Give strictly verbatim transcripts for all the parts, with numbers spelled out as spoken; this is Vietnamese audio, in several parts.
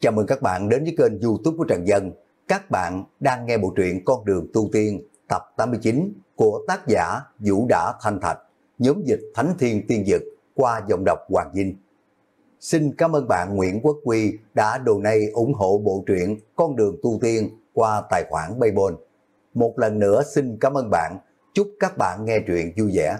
Chào mừng các bạn đến với kênh YouTube của Trần Dân. Các bạn đang nghe bộ truyện Con đường tu tiên tập tám mươi chín của tác giả Vũ Đã Thanh Thạch, nhóm dịch Thánh Thiên Tiên Dực qua giọng đọc Hoàng Vinh. Xin cảm ơn bạn Nguyễn Quốc Quy đã donate ủng hộ bộ truyện Con đường tu tiên qua tài khoản PayPal. Một lần nữa xin cảm ơn bạn. Chúc các bạn nghe truyện vui vẻ.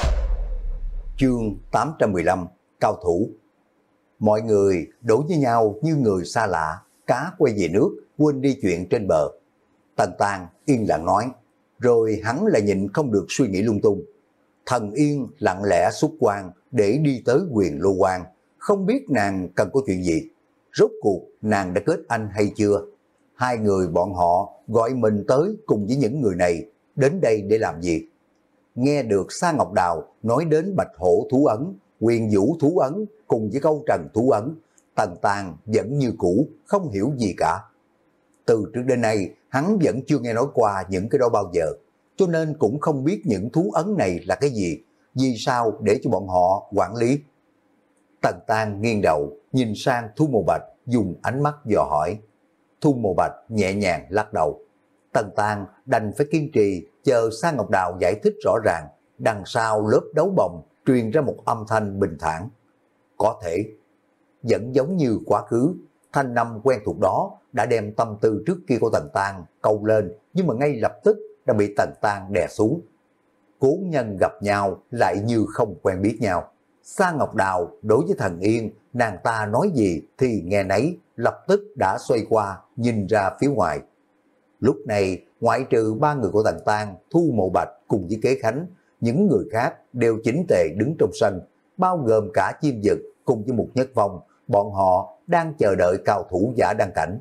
Chương tám trăm mười lăm, Cao Thủ. Mọi người đối với nhau như người xa lạ, cá quay về nước, quên đi chuyện trên bờ. Tần Tàng yên lặng nói, rồi hắn lại nhịn không được suy nghĩ lung tung. Thần Yên lặng lẽ xuất quan để đi tới Quyền Lô Quan, không biết nàng cần có chuyện gì. Rốt cuộc nàng đã kết anh hay chưa? Hai người bọn họ gọi mình tới cùng với những người này, đến đây để làm gì? Nghe được Sa Ngọc Đào nói đến Bạch Hổ thú ấn, Quyền Vũ thú ấn cùng với câu Trần thú ấn, Tần Tàng vẫn như cũ, không hiểu gì cả. Từ trước đến nay, hắn vẫn chưa nghe nói qua những cái đó bao giờ, cho nên cũng không biết những thú ấn này là cái gì, vì sao để cho bọn họ quản lý. Tần Tàng nghiêng đầu, nhìn sang Thu Mộ Bạch, dùng ánh mắt dò hỏi. Thu Mộ Bạch nhẹ nhàng lắc đầu. Tần Tàng đành phải kiên trì, chờ Sa Ngọc Đào giải thích rõ ràng, đằng sau lớp đấu bồng truyền ra một âm thanh bình thản. Có thể, vẫn giống như quá khứ, thanh năm quen thuộc đó đã đem tâm tư trước kia của Tần Tàng câu lên, nhưng mà ngay lập tức đã bị Tần Tàng đè xuống. Cố nhân gặp nhau lại như không quen biết nhau. Sa Ngọc Đào đối với Thần Yên, nàng ta nói gì thì nghe nấy, lập tức đã xoay qua nhìn ra phía ngoài. Lúc này, ngoại trừ ba người của Tần Tàng, Thu Mộ Bạch cùng với Kế Khánh, những người khác đều chỉnh tề đứng trong sân, bao gồm cả Chim Dực cùng với Mục Nhất Phong, bọn họ đang chờ đợi cao thủ giả đăng cảnh.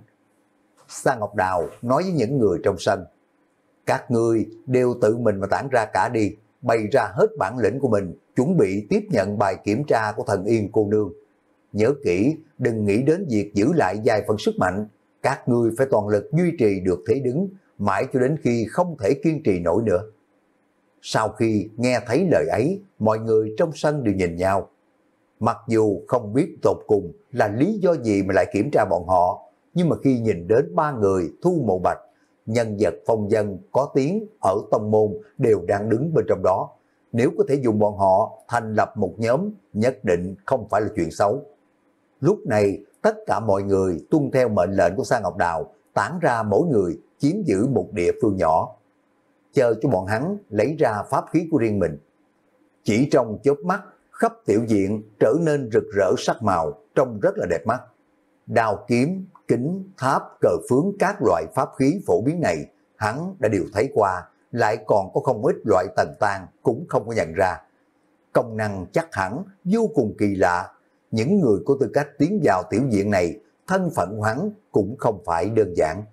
Sa Ngọc Đào nói với những người trong sân, các ngươi đều tự mình mà tản ra cả đi, bày ra hết bản lĩnh của mình, chuẩn bị tiếp nhận bài kiểm tra của Thần Yên cô nương. Nhớ kỹ, đừng nghĩ đến việc giữ lại vài phần sức mạnh, các ngươi phải toàn lực duy trì được thế đứng, mãi cho đến khi không thể kiên trì nổi nữa. Sau khi nghe thấy lời ấy, mọi người trong sân đều nhìn nhau. Mặc dù không biết tột cùng là lý do gì mà lại kiểm tra bọn họ, nhưng mà khi nhìn đến ba người Thu Mộ Bạch, nhân vật phong dân có tiếng ở tông môn đều đang đứng bên trong đó, nếu có thể dùng bọn họ thành lập một nhóm, nhất định không phải là chuyện xấu. Lúc này, tất cả mọi người tuân theo mệnh lệnh của Sa Ngọc Đào, tản ra mỗi người chiếm giữ một địa phương nhỏ, chờ cho bọn hắn lấy ra pháp khí của riêng mình. Chỉ trong chớp mắt, khắp tiểu diện trở nên rực rỡ sắc màu, trông rất là đẹp mắt. Đao kiếm, kính, tháp, cờ phướng, các loại pháp khí phổ biến này, hắn đã đều thấy qua, lại còn có không ít loại Tần Tàng cũng không có nhận ra. Công năng chắc hẳn vô cùng kỳ lạ, những người có tư cách tiến vào tiểu diện này, thân phận của hắn cũng không phải đơn giản.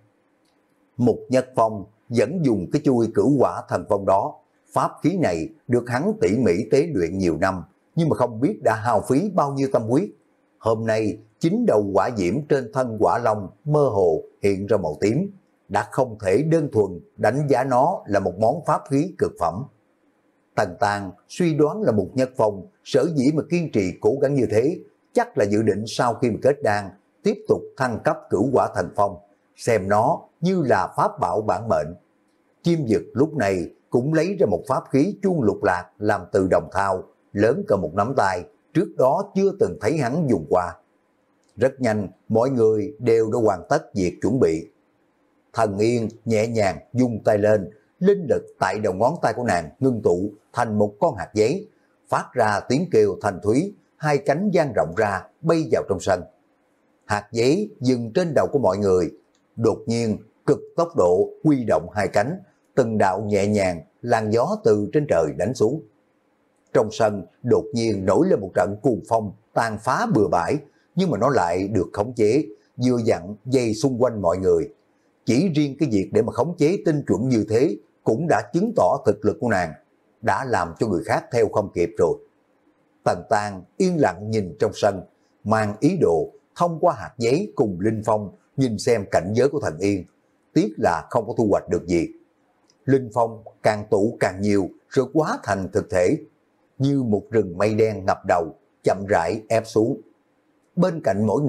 Mục Nhất Phong vẫn dùng cái chui cửu quả thần phong đó, pháp khí này được hắn tỉ mỉ tế luyện nhiều năm, nhưng mà không biết đã hao phí bao nhiêu tâm huyết. Hôm nay, chính đầu quả diễm trên thân quả long mơ hồ hiện ra màu tím, đã không thể đơn thuần đánh giá nó là một món pháp khí cực phẩm. Tần Tàng suy đoán là Mục Nhất Phong sở dĩ mà kiên trì cố gắng như thế, chắc là dự định sau khi mà kết đan, tiếp tục thăng cấp cửu quả thần phong, xem nó như là pháp bảo bản mệnh. Chim Dực lúc này cũng lấy ra một pháp khí chuông lục lạc làm từ đồng thau, lớn cỡ một nắm tay, trước đó chưa từng thấy hắn dùng qua. Rất nhanh, mọi người đều đã hoàn tất việc chuẩn bị. Thần Yên nhẹ nhàng dung tay lên, linh lực tại đầu ngón tay của nàng ngưng tụ thành một con hạt giấy, phát ra tiếng kêu thanh thúy, hai cánh dang rộng ra bay vào trong sân. Hạt giấy dừng trên đầu của mọi người, đột nhiên cực tốc độ huy động hai cánh, từng đạo nhẹ nhàng làn gió từ trên trời đánh xuống. Trong sân đột nhiên nổi lên một trận cuồng phong tàn phá bừa bãi, nhưng mà nó lại được khống chế, vừa dặn dây xung quanh mọi người. Chỉ riêng cái việc để mà khống chế tinh chuẩn như thế cũng đã chứng tỏ thực lực của nàng, đã làm cho người khác theo không kịp rồi. Tần Tàng yên lặng nhìn trong sân, mang ý đồ thông qua hạt giấy cùng Linh Phong nhìn xem cảnh giới của Thần Yên. Tiếc là không có thu hoạch được gì. Linh Phong càng tụ càng nhiều rồi hóa thành thực thể, như một rừng mây đen ngập đầu, chậm rãi ép xuống. Bên cạnh mỗi người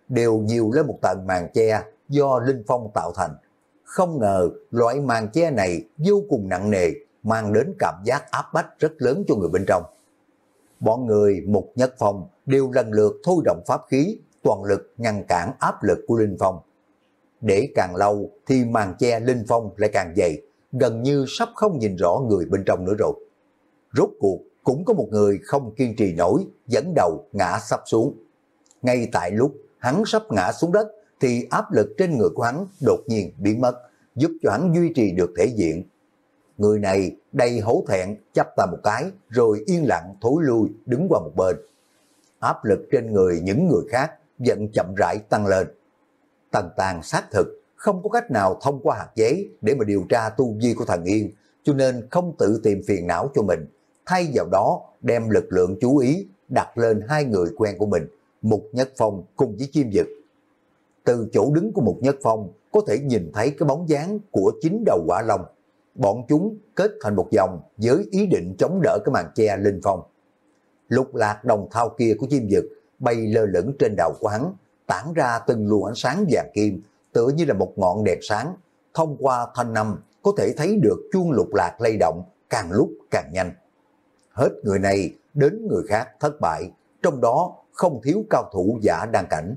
đều nhiều lên một tầng màn che do linh phong tạo thành. Không ngờ loại màn che này vô cùng nặng nề, mang đến cảm giác áp bách rất lớn cho người bên trong. Bọn người Mục Nhất Phong đều lần lượt thôi động pháp khí, toàn lực ngăn cản áp lực của linh phong. Để càng lâu thì màn che linh phong lại càng dày, gần như sắp không nhìn rõ người bên trong nữa rồi. Rốt cuộc cũng có một người không kiên trì nổi, dẫn đầu ngã sắp xuống. Ngay tại lúc hắn sắp ngã xuống đất thì áp lực trên người của hắn đột nhiên biến mất, giúp cho hắn duy trì được thể diện. Người này đầy hổ thẹn chắp tay một cái rồi yên lặng thối lui đứng qua một bên. Áp lực trên người những người khác dần chậm rãi tăng lên. Tần Tàng xác thực không có cách nào thông qua hạt giấy để mà điều tra tu vi của Thần Yên, cho nên không tự tìm phiền não cho mình, thay vào đó đem lực lượng chú ý đặt lên hai người quen của mình, Mục Nhất Phong cùng với Chim Dực. Từ chỗ đứng của Mục Nhất Phong có thể nhìn thấy cái bóng dáng của chín đầu hỏa long. Bọn chúng kết thành một vòng với ý định chống đỡ cái màn che linh phong. Lục lạc đồng thau kia của Chim Dực bay lơ lửng trên đầu của hắn, tản ra từng luồng ánh sáng vàng kim, tựa như là một ngọn đèn sáng. Thông qua thanh âm có thể thấy được chuông lục lạc lay động càng lúc càng nhanh. Hết người này đến người khác thất bại, trong đó không thiếu cao thủ giả đan cảnh.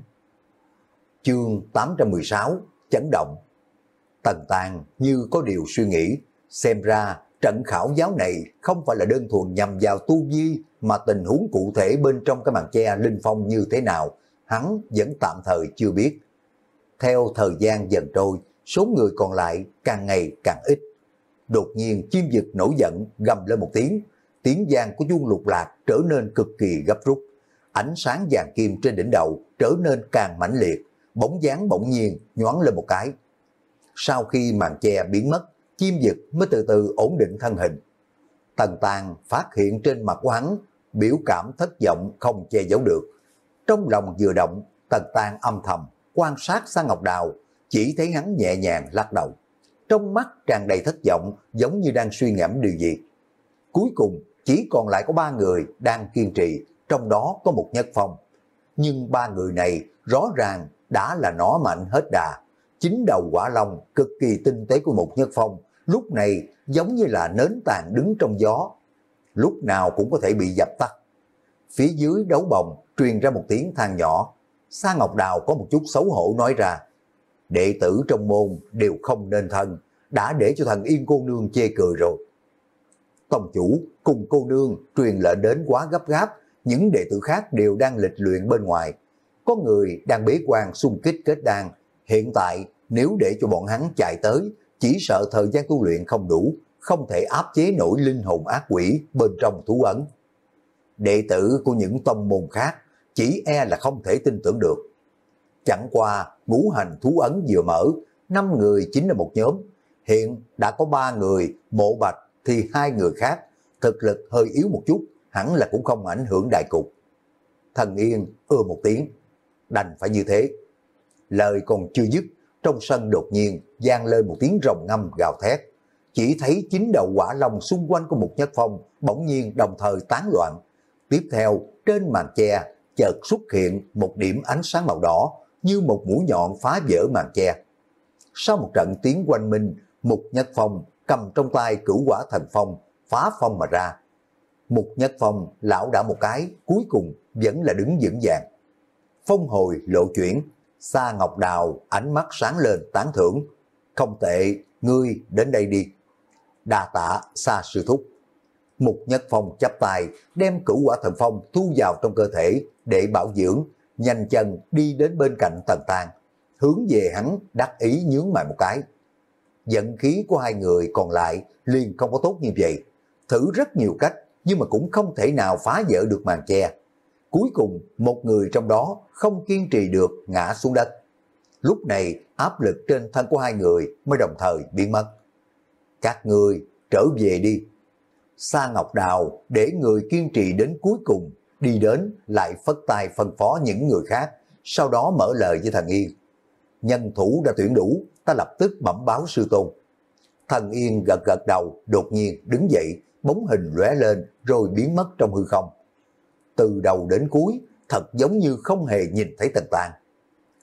Chương tám trăm mười sáu chấn động. Tần Tàng như có điều suy nghĩ, xem ra trận khảo giáo này không phải là đơn thuần nhằm vào tu vi, mà tình huống cụ thể bên trong cái màn che linh phong như thế nào, hắn vẫn tạm thời chưa biết. Theo thời gian dần trôi, số người còn lại càng ngày càng ít. Đột nhiên Chim Dực nổi giận gầm lên một tiếng, tiếng vang của chuông lục lạc trở nên cực kỳ gấp rút. Ánh sáng vàng kim trên đỉnh đầu trở nên càng mãnh liệt, bóng dáng bỗng nhiên nhoáng lên một cái. Sau khi màn che biến mất, Chim Dực mới từ từ ổn định thân hình. Tần Tàng phát hiện trên mặt của hắn biểu cảm thất vọng không che giấu được. Trong lòng vừa động, Tần Tàng âm thầm quan sát Sa Ngọc Đào, chỉ thấy hắn nhẹ nhàng lắc đầu. Trong mắt tràn đầy thất vọng, giống như đang suy ngẫm điều gì. Cuối cùng chỉ còn lại có ba người đang kiên trì, trong đó có một Nhất Phong. Nhưng ba người này rõ ràng đã là nó mạnh hết đà. Chính đầu hỏa long cực kỳ tinh tế của một Nhất Phong lúc này giống như là nến tàn đứng trong gió, lúc nào cũng có thể bị dập tắt. Phía dưới đấu bồng truyền ra một tiếng than nhỏ. Sa Ngọc Đào có một chút xấu hổ nói ra: đệ tử trong môn đều không nên thân, đã để cho Thần Yên cô nương chê cười rồi. Tông chủ cùng cô nương truyền lệnh đến quá gấp gáp, những đệ tử khác đều đang lịch luyện bên ngoài. Có người đang bế quan xung kích kết đan, hiện tại nếu để cho bọn hắn chạy tới, chỉ sợ thời gian tu luyện không đủ, không thể áp chế nổi linh hồn ác quỷ bên trong thú ấn. Đệ tử của những tông môn khác chỉ e là không thể tin tưởng được. Chẳng qua ngũ hành thú ấn vừa mở, năm người chính là một nhóm. Hiện đã có ba người Mộ Bạch thì hai người khác thực lực hơi yếu một chút, hẳn là cũng không ảnh hưởng đại cục. Thần Yên ưa một tiếng, đành phải như thế. Lời còn chưa dứt, trong sân đột nhiên vang lên một tiếng rồng ngâm gào thét. Chỉ thấy chín đầu hỏa long xung quanh của Mục Nhất Phong bỗng nhiên đồng thời tán loạn. Tiếp theo trên màn che chợt xuất hiện một điểm ánh sáng màu đỏ, như một mũi nhọn phá vỡ màn che. Sau một trận tiếng oanh minh, Mục Nhất Phong cầm trong tay Cửu Hỏa Thần Phong phá phong mà ra. Mục Nhất Phong lão đảo một cái, cuối cùng vẫn là đứng vững vàng. Phong hồi lộ chuyển, Sa Ngọc Đào ánh mắt sáng lên tán thưởng: không tệ, ngươi đến đây đi. Đa tạ Sa sư thúc. Mục Nhất Phong chắp tay đem Cửu Hỏa Thần Phong thu vào trong cơ thể để bảo dưỡng, nhanh chân đi đến bên cạnh Tần Tàng, hướng về hắn đắc ý nhướng mày một cái. Vận khí của hai người còn lại liền không có tốt như vậy, thử rất nhiều cách nhưng mà cũng không thể nào phá vỡ được màn che. Cuối cùng một người trong đó không kiên trì được ngã xuống đất. Lúc này áp lực trên thân của hai người mới đồng thời biến mất. Các ngươi trở về đi. Sa Ngọc Đào để người kiên trì đến cuối cùng đi đến, lại phất tay phân phó những người khác, sau đó mở lời với Thần Yên: nhân thủ đã tuyển đủ, ta lập tức bẩm báo sư tôn. Thần Yên gật gật đầu, đột nhiên đứng dậy, bóng hình lóe lên rồi biến mất trong hư không. Từ đầu đến cuối thật giống như không hề nhìn thấy Tần Tàng.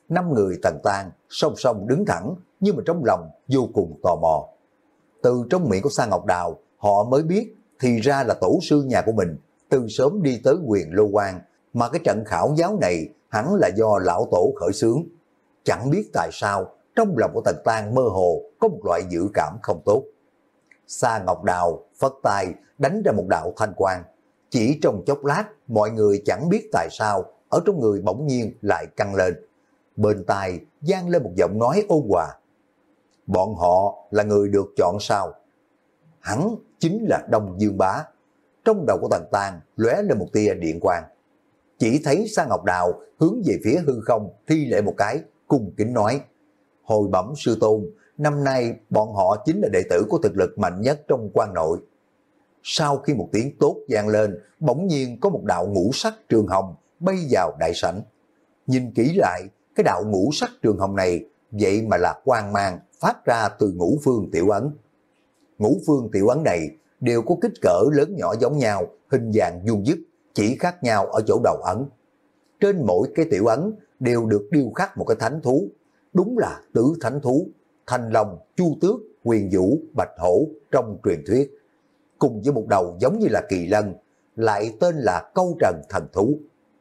năm người Tần Tang song song đứng thẳng, nhưng mà trong lòng vô cùng tò mò. Từ trong miệng của Sa Ngọc Đào, họ mới biết thì ra là tổ sư nhà của mình từ sớm đi tới Huyền Lô Quan, mà cái trận khảo giáo này hẳn là do lão tổ khởi xướng. Chẳng biết tại sao trong lòng của Tần Tang mơ hồ có một loại dự cảm không tốt. Sa Ngọc Đào phất tay đánh ra một đạo thanh quang, chỉ trong chốc lát mọi người chẳng biết tại sao ở trong người bỗng nhiên lại căng lên. Bên tai vang lên một giọng nói ôn hòa: bọn họ là người được chọn sao? Hắn chính là Đông Dương Bá. Trong đầu của Tần Tang lóe lên một tia điện quang, chỉ thấy Sa Ngọc Đào hướng về phía hư không thi lễ một cái, cung kính nói: hồi bẩm sư tôn, năm nay bọn họ chính là đệ tử có thực lực mạnh nhất trong quan nội. Sau khi một tiếng tốt vang lên, bỗng nhiên có một đạo ngũ sắc trường hồng bay vào đại sảnh. Nhìn kỹ lại, cái đạo ngũ sắc trường hồng này vậy mà là quang mang phát ra từ ngũ phương tiểu ấn. Ngũ phương tiểu ấn này đều có kích cỡ lớn nhỏ giống nhau, hình dạng vuông vức, chỉ khác nhau ở chỗ đầu ấn. Trên mỗi cái tiểu ấn đều được điêu khắc một cái thánh thú, đúng là tứ thánh thú, Thanh Long, Chu Tước, Huyền Vũ, Bạch Hổ trong truyền thuyết, cùng với một đầu giống như là kỳ lân, lại tên là Câu Trần thần thú.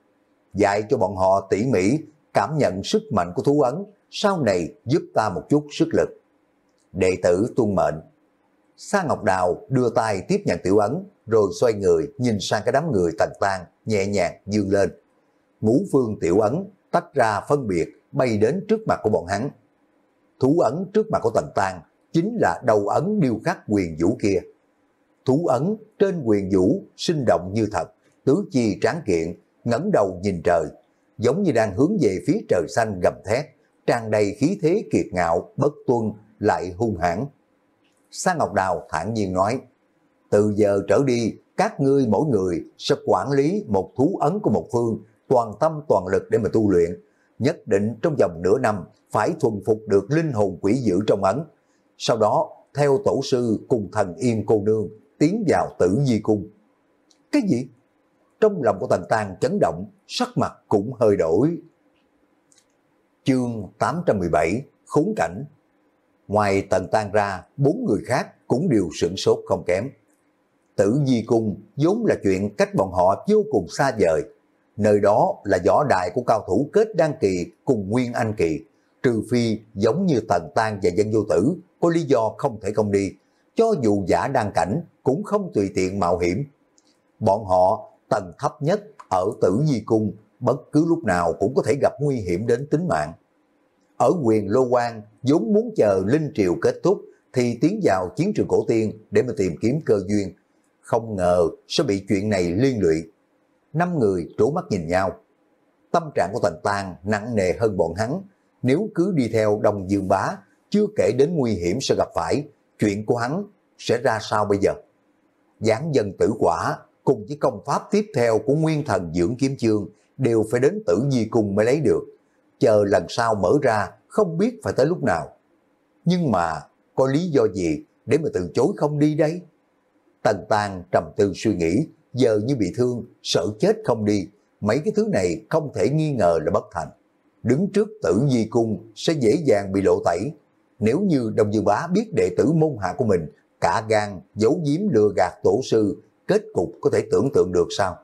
Dạy cho bọn họ tỉ mỉ cảm nhận sức mạnh của thú ấn, sau này giúp ta một chút sức lực. Đệ tử tuân mệnh. Sa Ngọc Đào đưa tay tiếp nhận tiểu ấn, rồi xoay người nhìn sang cái đám người Tần Tang, nhẹ nhàng dương lên. Ngũ phương tiểu ấn tách ra phân biệt bay đến trước mặt của bọn hắn. Thú ấn trước mặt của Tần Tang chính là đầu ấn điêu khắc huyền vũ kia. Thú ấn trên huyền vũ sinh động như thật, tứ chi tráng kiện, ngẩng đầu nhìn trời, giống như đang hướng về phía trời xanh gầm thét, tràn đầy khí thế kiệt ngạo, bất tuân lại hung hãn. Sa Ngọc Đào thản nhiên nói: từ giờ trở đi, các ngươi mỗi người sẽ quản lý một thú ấn của một phương, toàn tâm toàn lực để mà tu luyện. Nhất định trong vòng nửa năm phải thuần phục được linh hồn quỷ dữ trong ấn. Sau đó theo tổ sư cùng Thần Yên cô nương tiến vào Tử Di cung. Cái gì? Trong lòng của Tần Tang chấn động, sắc mặt cũng hơi đổi. Chương tám trăm mười bảy Khốn cảnh. Ngoài Tần Tang ra, bốn người khác cũng đều sửng sốt không kém. Tử Di cung vốn là chuyện cách bọn họ vô cùng xa vời. Nơi đó là võ đài của cao thủ kết đan kỳ cùng nguyên anh kỳ, trừ phi giống như Tần Tang và Dân Vô Tử có lý do không thể không đi, cho dù giả đan cảnh cũng không tùy tiện mạo hiểm. Bọn họ tầng thấp nhất ở Tử Di cung, bất cứ lúc nào cũng có thể gặp nguy hiểm đến tính mạng. Ở Huyền Lô Quan vốn muốn chờ linh triều kết thúc thì tiến vào chiến trường cổ tiên để mà tìm kiếm cơ duyên, không ngờ sẽ bị chuyện này liên lụy. Năm người trố mắt nhìn nhau. Tâm trạng của Tần Tang nặng nề hơn bọn hắn. Nếu cứ đi theo Đông Dương Bá, chưa kể đến nguy hiểm sẽ gặp phải, chuyện của hắn sẽ ra sao bây giờ? Giáng dân tử quả cùng với công pháp tiếp theo của Nguyên Thần Dưỡng Kiếm Chương đều phải đến Tử Di cung mới lấy được. Chờ lần sau mở ra không biết phải tới lúc nào. Nhưng mà có lý do gì để mà từ chối không đi đây? Tần Tang trầm tư suy nghĩ, giờ như bị thương, sợ chết không đi, mấy cái thứ này không thể nghi ngờ là bất thành. Đứng trước Tử Di cung sẽ dễ dàng bị lộ tẩy. Nếu như Đông Dương Bá biết đệ tử môn hạ của mình cả gan giấu giếm lừa gạt tổ sư, kết cục có thể tưởng tượng được sao?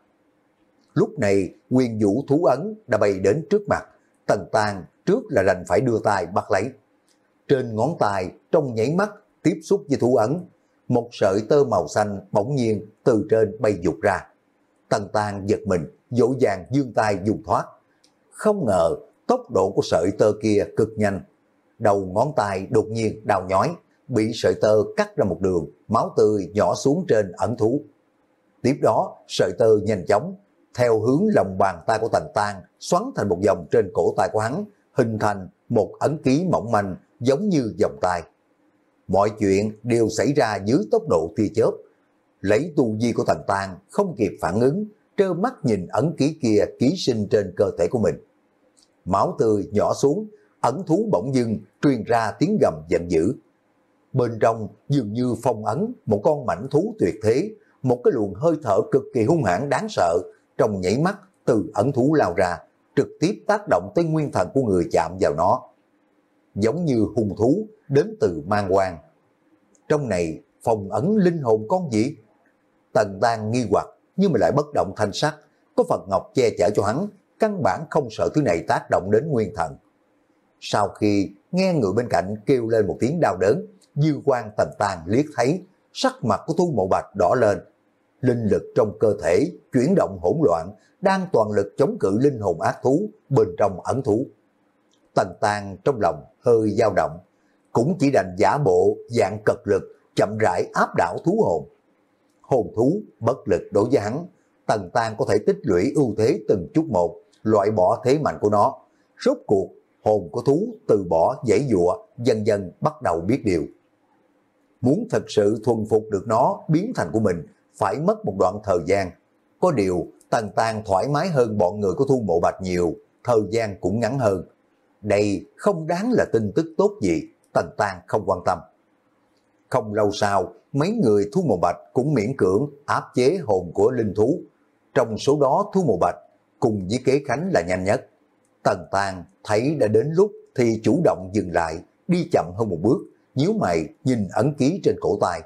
Lúc này Huyền Vũ thú ấn đã bay đến trước mặt. Tần Tang trước là đành phải đưa tay bắt lấy. Trên ngón tay trong nháy mắt tiếp xúc với thú ấn, một sợi tơ màu xanh bỗng nhiên từ trên bay vụt ra. Tần Tang giật mình, dỗ dàng giương tay dùng thoát. Không ngờ tốc độ của sợi tơ kia cực nhanh. Đầu ngón tay đột nhiên đau nhói, bị sợi tơ cắt ra một đường, máu tươi nhỏ xuống trên ẩn thú. Tiếp đó sợi tơ nhanh chóng theo hướng lòng bàn tay của Tần Tang xoắn thành một vòng trên cổ tay của hắn, hình thành một ấn ký mỏng manh giống như vòng tay. Mọi chuyện đều xảy ra dưới tốc độ tia chớp. Lấy tu vi của Tần Tang không kịp phản ứng, trơ mắt nhìn ấn ký kia ký sinh trên cơ thể của mình. Máu tươi nhỏ xuống, ấn thú bỗng dưng truyền ra tiếng gầm giận dữ. Bên trong dường như phong ấn một con mãnh thú tuyệt thế, một cái luồng hơi thở cực kỳ hung hãn đáng sợ, trong nhảy mắt từ ấn thú lao ra, trực tiếp tác động tới nguyên thần của người chạm vào nó. Giống như hung thú đến từ man hoang. Trong này phong ấn linh hồn con gì? Tần Tang nghi hoặc nhưng mà lại bất động thanh sắc, có Phật Ngọc che chở cho hắn, căn bản không sợ thứ này tác động đến nguyên thần. Sau khi nghe người bên cạnh kêu lên một tiếng đau đớn, dư quan Tần Tang liếc thấy sắc mặt của Thu Mộ Bạch đỏ lên, linh lực trong cơ thể chuyển động hỗn loạn, đang toàn lực chống cự linh hồn ác thú bên trong ẩn thú. Tần Tang trong lòng hơi dao động, cũng chỉ đành giả bộ dạng cật lực chậm rãi áp đảo thú hồn. Hồn thú bất lực đối với hắn, Tần Tang có thể tích lũy ưu thế từng chút một, loại bỏ thế mạnh của nó. Rốt cuộc hồn của thú từ bỏ giãy giụa, dần dần bắt đầu biết điều. Muốn thật sự thuần phục được nó biến thành của mình, phải mất một đoạn thời gian. Có điều Tần Tang thoải mái hơn bọn người của Thu Mộ Bạch nhiều, thời gian cũng ngắn hơn. Đây không đáng là tin tức tốt gì, Tần Tang không quan tâm. Không lâu sau, mấy người Thu Mộ Bạch cũng miễn cưỡng áp chế hồn của linh thú. Trong số đó Thu Mộ Bạch cùng với Kế Khánh là nhanh nhất. Tần Tang thấy đã đến lúc thì chủ động dừng lại, đi chậm hơn một bước, nhíu mày nhìn ấn ký trên cổ tay.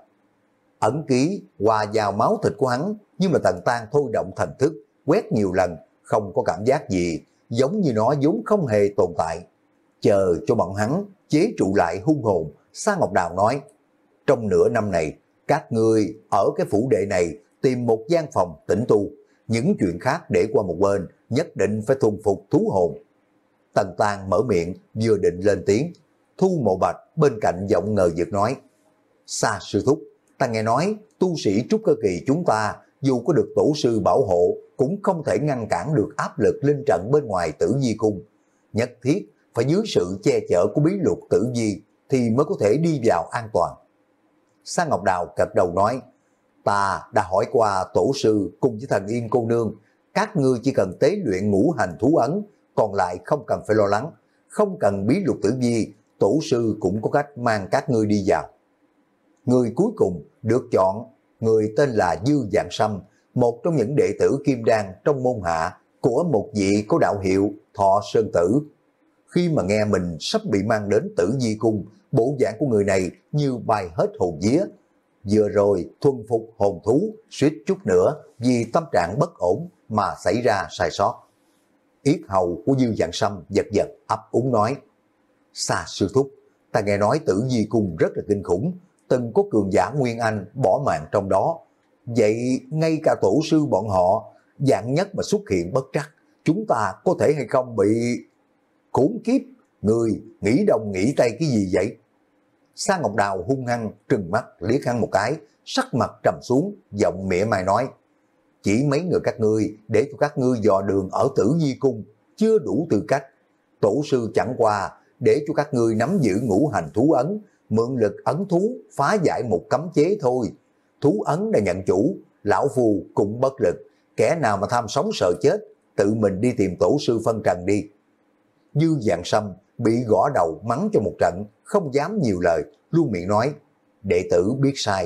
Ấn ký hòa vào máu thịt của hắn, nhưng mà Tần Tang thôi động thần thức, quét nhiều lần, không có cảm giác gì, giống như nó vốn không hề tồn tại. Chờ cho bọn hắn chế trụ lại hung hồn, Sa Ngọc Đào nói, trong nửa năm này, các ngươi ở cái phủ đệ này tìm một gian phòng tĩnh tu, những chuyện khác để qua một bên, nhất định phải thuần phục thú hồn. Tần Tang mở miệng, vừa định lên tiếng, Thu Mộ Bạch bên cạnh giọng ngờ vực nói, Sa sư thúc, ta nghe nói tu sĩ trúc cơ kỳ chúng ta dù có được tổ sư bảo hộ cũng không thể ngăn cản được áp lực linh trận bên ngoài Tử Di cung, nhất thiết phải dưới sự che chở của bí lục Tử Di thì mới có thể đi vào an toàn. Sa Ngọc Đào gật đầu nói, ta đã hỏi qua tổ sư cùng với Thần Yên cô nương, các ngươi chỉ cần tế luyện ngũ hành thú ấn, còn lại không cần phải lo lắng, không cần bí lục Tử Di, tổ sư cũng có cách mang các ngươi đi vào. Người cuối cùng được chọn, người tên là Dư Dạng Sâm, một trong những đệ tử Kim Đan trong môn hạ của một vị có đạo hiệu Thọ Sơn Tử. Khi mà nghe mình sắp bị mang đến Tử Di cung, bộ dạng của người này như bay hết hồn vía. Vừa rồi thuần phục hồn thú, suýt chút nữa vì tâm trạng bất ổn mà xảy ra sai sót. Yết hầu của Dư Dạng Sâm giật giật ấp úng nói, Sa sư thúc, ta nghe nói Tử Di cung rất là kinh khủng, từng có cường giả Nguyên Anh bỏ mạng trong đó. Vậy ngay cả tổ sư bọn họ, dạng nhất mà xuất hiện bất trắc, chúng ta có thể hay không bị... Khốn kiếp, người nghĩ đông nghĩ tây cái gì vậy? Sa Ngọc Đào hung hăng trừng mắt liếc hắn một cái, sắc mặt trầm xuống, giọng mỉa mai nói, chỉ mấy người các ngươi để cho các ngươi dò đường ở Tử Di cung, chưa đủ tư cách. Tổ sư chẳng qua để cho các ngươi nắm giữ ngũ hành thú ấn, mượn lực ấn thú phá giải một cấm chế thôi. Thú ấn đã nhận chủ, lão phù cũng bất lực, kẻ nào mà tham sống sợ chết, tự mình đi tìm tổ sư phân trần đi. Dư Dạng Sâm bị gõ đầu mắng cho một trận, không dám nhiều lời, luôn miệng nói, đệ tử biết sai.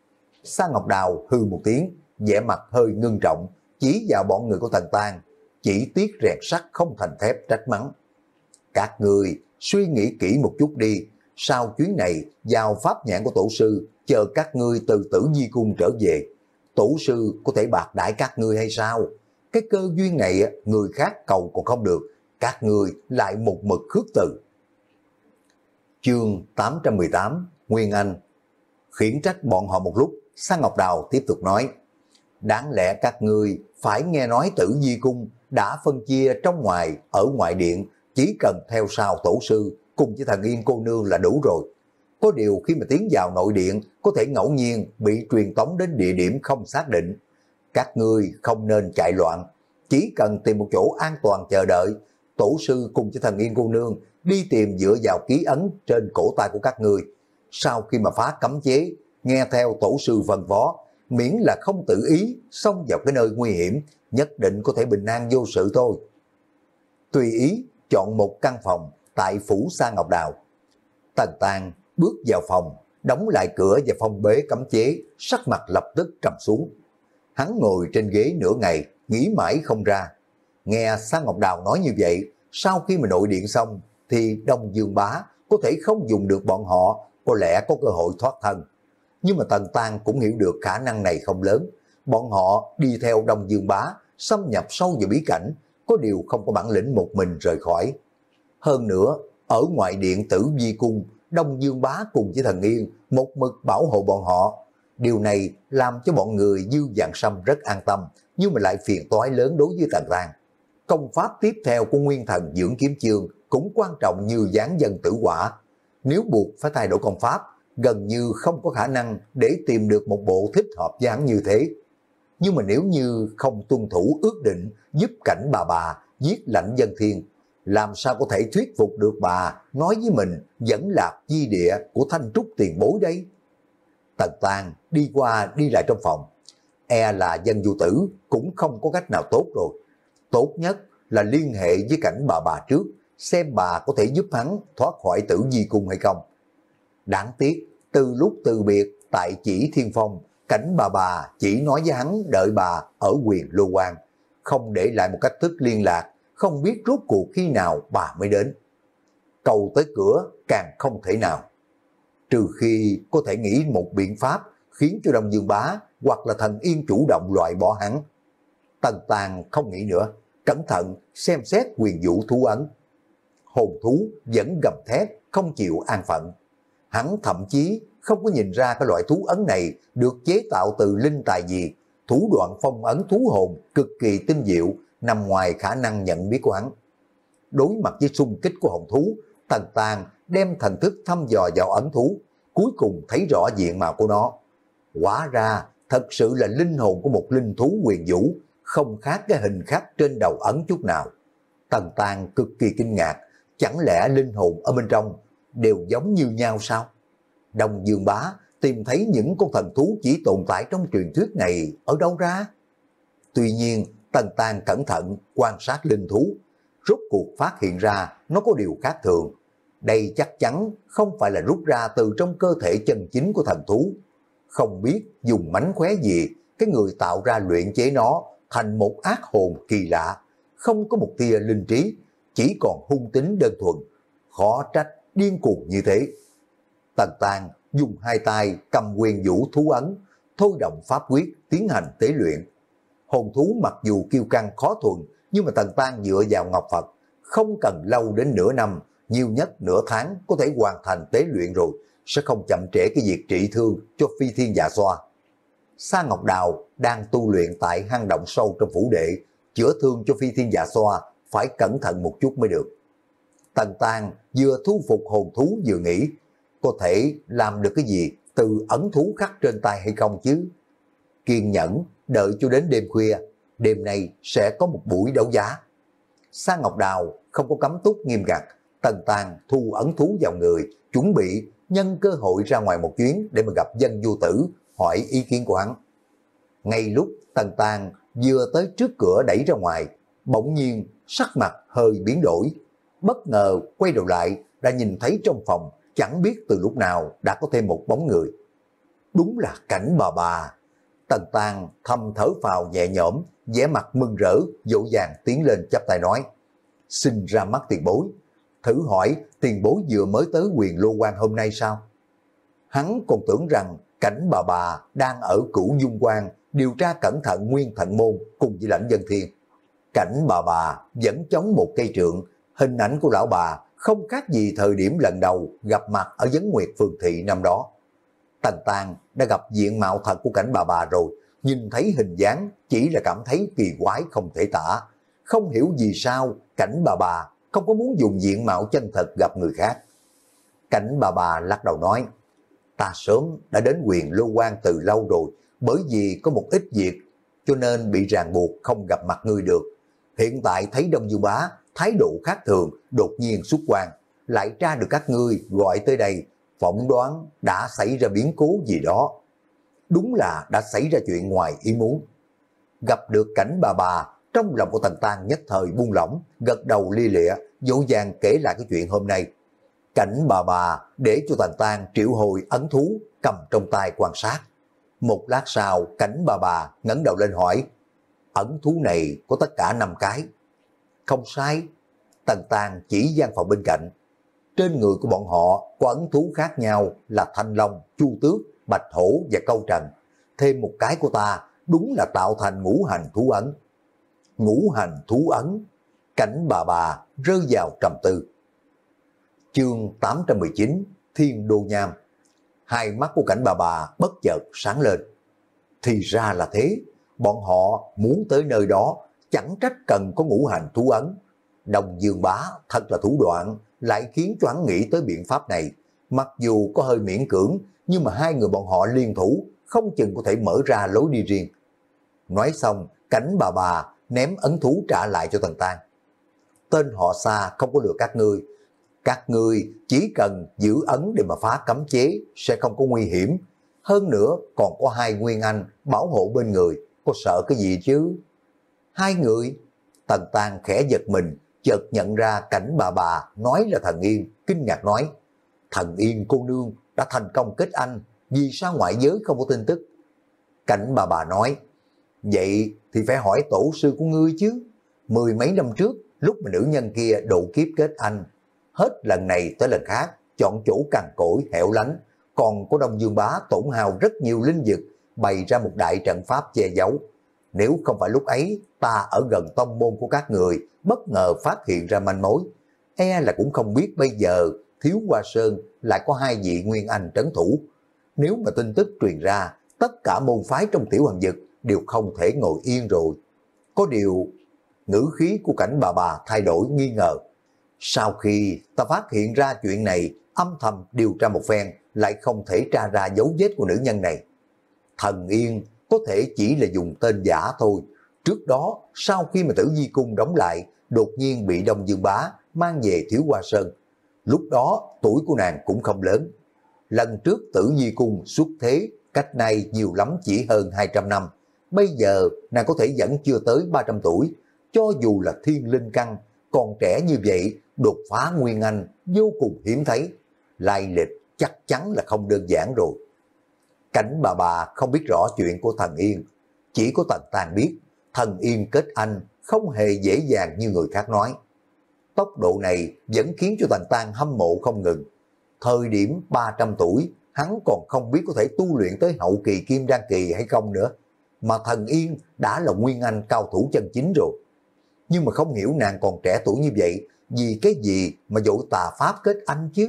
Sa Ngọc Đào hư một tiếng, vẻ mặt hơi ngưng trọng, chỉ vào bọn người của Tần Tang, chỉ tiếc rèn sắt không thành thép trách mắng. Các người suy nghĩ kỹ một chút đi, sau chuyến này vào pháp nhãn của tổ sư, chờ các ngươi từ Tử Di cung trở về, tổ sư có thể bạc đãi các ngươi hay sao? Cái cơ duyên này người khác cầu còn không được, các ngươi lại một mực khước từ. Chương tám trăm mười tám, Nguyên Anh. Khiển trách bọn họ một lúc, Sa Ngọc Đào tiếp tục nói, đáng lẽ các ngươi phải nghe nói Tử Di cung đã phân chia trong ngoài, ở ngoại điện, chỉ cần theo sau tổ sư cùng với Thần Yên cô nương là đủ rồi. Có điều khi mà tiến vào nội điện, có thể ngẫu nhiên bị truyền tống đến địa điểm không xác định. Các ngươi không nên chạy loạn, chỉ cần tìm một chỗ an toàn chờ đợi, tổ sư cùng với Thần Yên cô nương đi tìm dựa vào ký ấn trên cổ tay của các ngươi. Sau khi mà phá cấm chế, nghe theo tổ sư phân phó, miễn là không tự ý xông vào cái nơi nguy hiểm, nhất định có thể bình an vô sự thôi. Tùy ý chọn một căn phòng tại phủ Sa Ngọc Đào. Tần Tang bước vào phòng, đóng lại cửa và phong bế cấm chế, sắc mặt lập tức trầm xuống. Hắn ngồi trên ghế nửa ngày, nghĩ mãi không ra. Nghe Sa Ngọc Đào nói như vậy, sau khi mà nội điện xong, thì Đông Dương Bá có thể không dùng được bọn họ, có lẽ có cơ hội thoát thân. Nhưng mà Tần Tang cũng hiểu được khả năng này không lớn. Bọn họ đi theo Đông Dương Bá, xâm nhập sâu vào bí cảnh, có điều không có bản lĩnh một mình rời khỏi. Hơn nữa, ở ngoại điện Tử Vi Cung, Đông Dương Bá cùng với Thần Yên một mực bảo hộ bọn họ. Điều này làm cho bọn người Dư Vạn Sâm rất an tâm, nhưng mà lại phiền toái lớn đối với Tần Tang. Công pháp tiếp theo của Nguyên Thần Dưỡng Kiếm Chương cũng quan trọng như giáng dân tử quả. Nếu buộc phải thay đổi công pháp, gần như không có khả năng để tìm được một bộ thích hợp dáng như thế. Nhưng mà nếu như không tuân thủ ước định giúp Cảnh bà bà giết Lãnh Dân Thiên, làm sao có thể thuyết phục được bà nói với mình vẫn là chi địa của Thanh Trúc tiền bối đây? Tần Tang đi qua đi lại trong phòng, e là Dân Du Tử cũng không có cách nào tốt rồi. Tốt nhất là liên hệ với Cảnh bà bà trước, xem bà có thể giúp hắn thoát khỏi Tử Vi Cung hay không. Đáng tiếc, từ lúc từ biệt tại Chỉ Thiên Phong, Cảnh bà bà chỉ nói với hắn đợi bà ở Quyền Lô Quan, không để lại một cách thức liên lạc, không biết rốt cuộc khi nào bà mới đến. Cầu tới cửa càng không thể nào. Trừ khi có thể nghĩ một biện pháp khiến cho Đông Dương Bá hoặc là Thần Yên chủ động loại bỏ hắn. Tần Tang không nghĩ nữa, cẩn thận xem xét quyền vũ thú ấn. Hồn thú vẫn gầm thét, không chịu an phận. Hắn thậm chí không có nhìn ra cái loại thú ấn này được chế tạo từ linh tài gì. Thủ đoạn phong ấn thú hồn cực kỳ tinh diệu, nằm ngoài khả năng nhận biết của hắn. Đối mặt với xung kích của hồn thú, Tần Tang đem thần thức thăm dò vào ấn thú, cuối cùng thấy rõ diện mạo của nó. Hóa ra thật sự là linh hồn của một linh thú huyền vũ, không khác cái hình khắc trên đầu ấn chút nào. Tần Tang cực kỳ kinh ngạc, chẳng lẽ linh hồn ở bên trong đều giống như nhau sao? Đông Dương Bá tìm thấy những con thần thú chỉ tồn tại trong truyền thuyết này ở đâu ra? Tuy nhiên, Tần Tang cẩn thận quan sát linh thú, rốt cuộc phát hiện ra nó có điều khác thường. Đây chắc chắn không phải là rút ra từ trong cơ thể chân chính của thần thú. Không biết dùng mánh khóe gì, cái người tạo ra luyện chế nó thành một ác hồn kỳ lạ, không có một tia linh trí, chỉ còn hung tính đơn thuần. Khó trách điên cuồng như thế. Tần Tang dùng hai tay cầm quyền vũ thú ấn, thôi động pháp quyết tiến hành tế luyện. Hồn thú mặc dù kiêu căng khó thuần, nhưng mà Tần Tang dựa vào Ngọc Phật, không cần lâu đến nửa năm, nhiều nhất nửa tháng có thể hoàn thành tế luyện rồi, sẽ không chậm trễ cái việc trị thương cho Phi Thiên Dạ Xoa. Sa Ngọc Đào đang tu luyện tại hang động sâu trong phủ đệ, chữa thương cho Phi Thiên Dạ Xoa phải cẩn thận một chút mới được. Tần Tang vừa thu phục hồn thú vừa nghĩ, có thể làm được cái gì từ ấn thú khắc trên tay hay không chứ? Kiên nhẫn đợi cho đến đêm khuya, đêm nay sẽ có một buổi đấu giá. Sa Ngọc Đào không có cấm túc nghiêm ngặt, Tần Tang thu ấn thú vào người, chuẩn bị nhân cơ hội ra ngoài một chuyến để mà gặp Dân Du Tử, hỏi ý kiến của hắn. Ngay lúc Tần Tang vừa tới trước cửa đẩy ra ngoài, bỗng nhiên sắc mặt hơi biến đổi. Bất ngờ quay đầu lại đã nhìn thấy trong phòng chẳng biết từ lúc nào đã có thêm một bóng người. Đúng là Cảnh bà bà. Tần Tang thầm thở phào nhẹ nhõm, vẻ mặt mừng rỡ, dỗ dàng tiến lên chắp tay nói: Xin ra mắt tiền bối. Thử hỏi tiền bối vừa mới tới Quyền Lô Quan hôm nay sao? Hắn còn tưởng rằng Cảnh bà bà đang ở Cửu Dung Quan điều tra cẩn thận Nguyên Thận Môn cùng với Lãnh Dân Thiên. Cảnh bà bà vẫn chống một cây trượng, hình ảnh của lão bà không khác gì thời điểm lần đầu gặp mặt ở Vấn Nguyệt Phường Thị năm đó. Tần Tang đã gặp diện mạo thật của Cảnh bà bà rồi, nhìn thấy hình dáng chỉ là cảm thấy kỳ quái không thể tả. Không hiểu vì sao Cảnh bà bà không có muốn dùng diện mạo chân thật gặp người khác. Cảnh bà bà lắc đầu nói: Ta sớm đã đến Quyền Lô Quan từ lâu rồi, bởi vì có một ít việc cho nên bị ràng buộc không gặp mặt ngươi được. Hiện tại thấy Đông Dương Bá thái độ khác thường, đột nhiên xuất quan, lại tra được các ngươi gọi tới đây, phỏng đoán đã xảy ra biến cố gì đó. Đúng là đã xảy ra chuyện ngoài ý muốn. Gặp được Cảnh bà bà, trong lòng của Tần Tang nhất thời buông lỏng, gật đầu lia lịa, dỗ dàng kể lại cái chuyện hôm nay. Cảnh bà bà để cho Tần Tang triệu hồi ấn thú, cầm trong tay quan sát. Một lát sau, Cảnh bà bà ngẩng đầu lên hỏi: Ấn thú này có tất cả năm cái, Không sai. Tần Tàng chỉ gian phòng bên cạnh. Trên người của bọn họ có ấn thú khác nhau là thanh long, chu tước, bạch hổ và câu trần. Thêm một cái của ta đúng là tạo thành ngũ hành thú ấn. Ngũ hành thú ấn. Cảnh bà bà rơi vào trầm tư. Chương tám trăm mười chín, Thiên Đô Nham. Hai mắt của cảnh bà bà bất chợt sáng lên. Thì ra là thế, bọn họ muốn tới nơi đó, chẳng trách cần có ngũ hành thú ấn. Đông Dương Bá thật là thủ đoạn, lại khiến cho hắn nghĩ tới biện pháp này. Mặc dù có hơi miễn cưỡng, nhưng mà hai người bọn họ liên thủ, không chừng có thể mở ra lối đi riêng. Nói xong, cảnh bà bà ném ấn thú trả lại cho Tần Tang. Tên họ Xa không có lừa các ngươi. Các ngươi chỉ cần giữ ấn để mà phá cấm chế sẽ không có nguy hiểm. Hơn nữa còn có hai nguyên anh bảo hộ bên người, có sợ cái gì chứ? Hai người? Tần Tang khẽ giật mình, chợt nhận ra cảnh bà bà nói là Thần Yên, kinh ngạc nói: Thần Yên cô nương đã thành công kết anh, vì sao ngoại giới không có tin tức? Cảnh bà bà nói: Vậy thì phải hỏi tổ sư của ngươi chứ. Mười mấy năm trước, lúc mà nữ nhân kia độ kiếp kết anh, hết lần này tới lần khác, chọn chỗ cằn cỗi hẻo lánh, còn có Đông Dương Bá tổn hao rất nhiều linh dực, bày ra một đại trận pháp che giấu. Nếu không phải lúc ấy ta ở gần tông môn của các người, bất ngờ phát hiện ra manh mối, e là cũng không biết bây giờ Thiếu Hoa Sơn lại có hai vị nguyên anh trấn thủ. Nếu mà tin tức truyền ra, tất cả môn phái trong Tiểu Hằng Dực đều không thể ngồi yên rồi. Có điều, ngữ khí của cảnh bà bà thay đổi nghi ngờ. Sau khi ta phát hiện ra chuyện này, âm thầm điều tra một phen, lại không thể tra ra dấu vết của nữ nhân này. Thần Yên có thể chỉ là dùng tên giả thôi. Trước đó, sau khi mà Tử Di Cung đóng lại, đột nhiên bị Đông Dương Bá mang về Thiếu Hoa Sơn. Lúc đó, tuổi của nàng cũng không lớn. Lần trước Tử Di Cung xuất thế, cách nay nhiều lắm chỉ hơn hai trăm năm. Bây giờ, nàng có thể vẫn chưa tới ba trăm tuổi. Cho dù là thiên linh căn, còn trẻ như vậy, đột phá nguyên anh, vô cùng hiếm thấy. Lai lịch chắc chắn là không đơn giản rồi. Cảnh bà bà không biết rõ chuyện của Thần Yên. Chỉ có Tần Tang biết, Thần Yên kết anh không hề dễ dàng như người khác nói. Tốc độ này vẫn khiến cho Tần Tang hâm mộ không ngừng. Thời điểm ba trăm tuổi, hắn còn không biết có thể tu luyện tới hậu kỳ kim đan kỳ hay không nữa. Mà Thần Yên đã là nguyên anh cao thủ chân chính rồi. Nhưng mà không hiểu nàng còn trẻ tuổi như vậy, vì cái gì mà dội tà pháp kết anh chứ?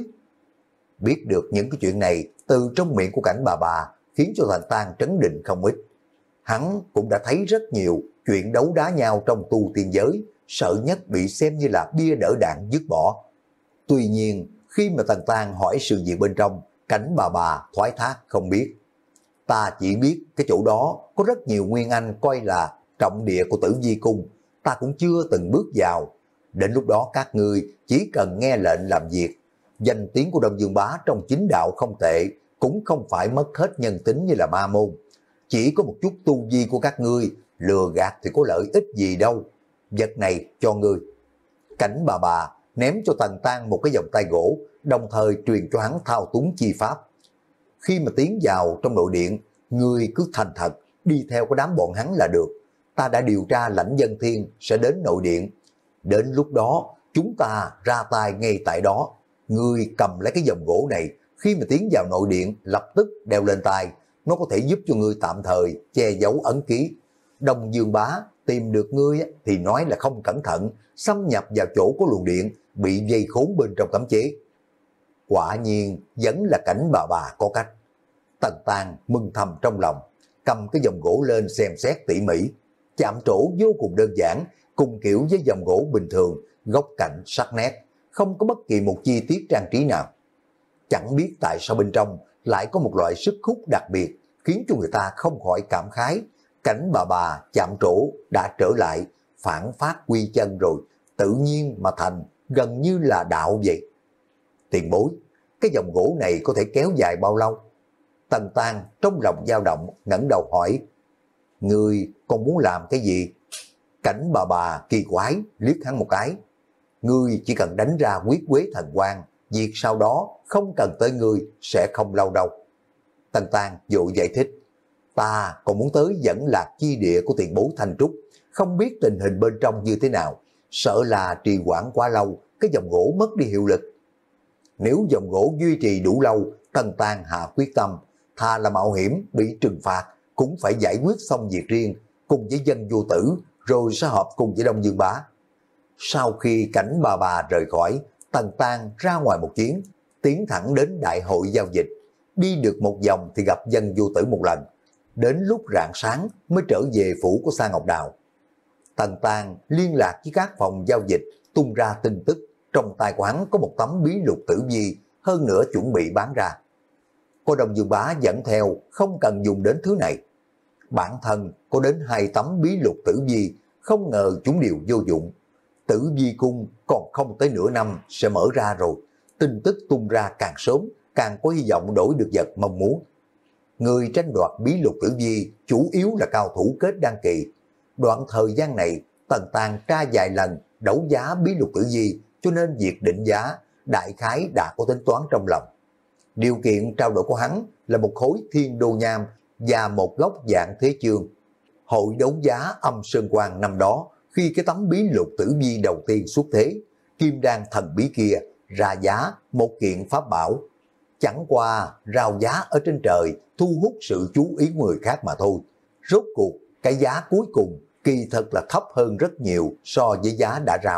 Biết được những cái chuyện này từ trong miệng của cảnh bà bà, khiến cho Tần Tang trấn định không ít. Hắn cũng đã thấy rất nhiều chuyện đấu đá nhau trong tu tiên giới, sợ nhất bị xem như là bia đỡ đạn dứt bỏ. Tuy nhiên, khi mà Tần Tang hỏi sự việc bên trong, cảnh bà bà thoái thác không biết. Ta chỉ biết cái chỗ đó có rất nhiều nguyên anh coi là trọng địa của Tử Di Cung, ta cũng chưa từng bước vào. Đến lúc đó các ngươi chỉ cần nghe lệnh làm việc. Danh tiếng của Đông Dương Bá trong chính đạo không tệ, cũng không phải mất hết nhân tính như là ma môn. Chỉ có một chút tu vi của các ngươi, lừa gạt thì có lợi ích gì đâu. Vật này cho ngươi. Cảnh bà bà ném cho Tần Tang một cái vòng tay gỗ, đồng thời truyền cho hắn thao túng chi pháp. Khi mà tiến vào trong nội điện, ngươi cứ thành thật, đi theo cái đám bọn hắn là được. Ta đã điều tra lãnh dân thiên sẽ đến nội điện. Đến lúc đó, chúng ta ra tay ngay tại đó. Ngươi cầm lấy cái vòng gỗ này, khi mà tiến vào nội điện, lập tức đeo lên tay. Nó có thể giúp cho ngươi tạm thời che giấu ấn ký. Đông Dương Bá tìm được ngươi thì nói là không cẩn thận, xâm nhập vào chỗ của luồng điện, bị dây khốn bên trong cấm chế. Quả nhiên vẫn là cảnh bà bà có cách. Tần Tang mừng thầm trong lòng, cầm cái vòng gỗ lên xem xét tỉ mỉ. Chạm trổ vô cùng đơn giản, cùng kiểu với vòng gỗ bình thường, góc cạnh sắc nét, không có bất kỳ một chi tiết trang trí nào. Chẳng biết tại sao bên trong lại có một loại sức hút đặc biệt, khiến cho người ta không khỏi cảm khái. Cảnh bà bà chạm trổ đã trở lại, phản phát quy chân rồi, tự nhiên mà thành, gần như là đạo vậy. Tiền bối, cái vòng gỗ này có thể kéo dài bao lâu? Tần Tang trong lòng dao động, ngẩng đầu hỏi. Ngươi còn muốn làm cái gì? Cảnh bà bà kỳ quái liếc hắn một cái. Ngươi chỉ cần đánh ra quyết quế thần quang, việc sau đó không cần tới ngươi sẽ không lâu đâu. Tần Tang vội giải thích. Ta còn muốn tới dẫn lạc chi địa của tiền bối Thanh Trúc, không biết tình hình bên trong như thế nào. sợ là trì hoãn quá lâu, cái vòng gỗ mất đi hiệu lực. Nếu vòng gỗ duy trì đủ lâu, Tần Tang hạ quyết tâm, thà là mạo hiểm bị trừng phạt, cũng phải giải quyết xong việc riêng, cùng với dân vô tử, rồi sẽ họp cùng với Đông Dương Bá. Sau khi cảnh bà bà rời khỏi, Tần Tang ra ngoài một chuyến, tiến thẳng đến đại hội giao dịch. Đi được một vòng thì gặp dân vô tử một lần. Đến lúc rạng sáng mới trở về phủ của Sa Ngọc Đào. Tần Tang liên lạc với các phòng giao dịch, tung ra tin tức trong tay của hắn có một tấm bí lục tử vi, hơn nữa chuẩn bị bán ra. Cô Đông Dương Bá dẫn theo, không cần dùng đến thứ này. Bản thân có đến hai tấm bí lục tử vi, không ngờ chúng đều vô dụng. Tử vi cung còn không tới nửa năm sẽ mở ra rồi. Tin tức tung ra càng sớm, càng có hy vọng đổi được vật mong muốn. Người tranh đoạt bí lục tử vi chủ yếu là cao thủ kết đăng kỳ. Đoạn thời gian này, Tần Tang tra vài lần đấu giá bí lục tử vi, cho nên việc định giá đại khái đã có tính toán trong lòng. Điều kiện trao đổi của hắn là một khối thiên đô nham và một góc dạng thế chương. Hội đấu giá Âm Sơn Quang năm đó, khi cái tấm bí lục tử vi đầu tiên xuất thế, kim đan thần bí kia ra giá một kiện pháp bảo. Chẳng qua rao giá ở trên trời thu hút sự chú ý người khác mà thôi. Rốt cuộc cái giá cuối cùng kỳ thật là thấp hơn rất nhiều so với giá đã rao.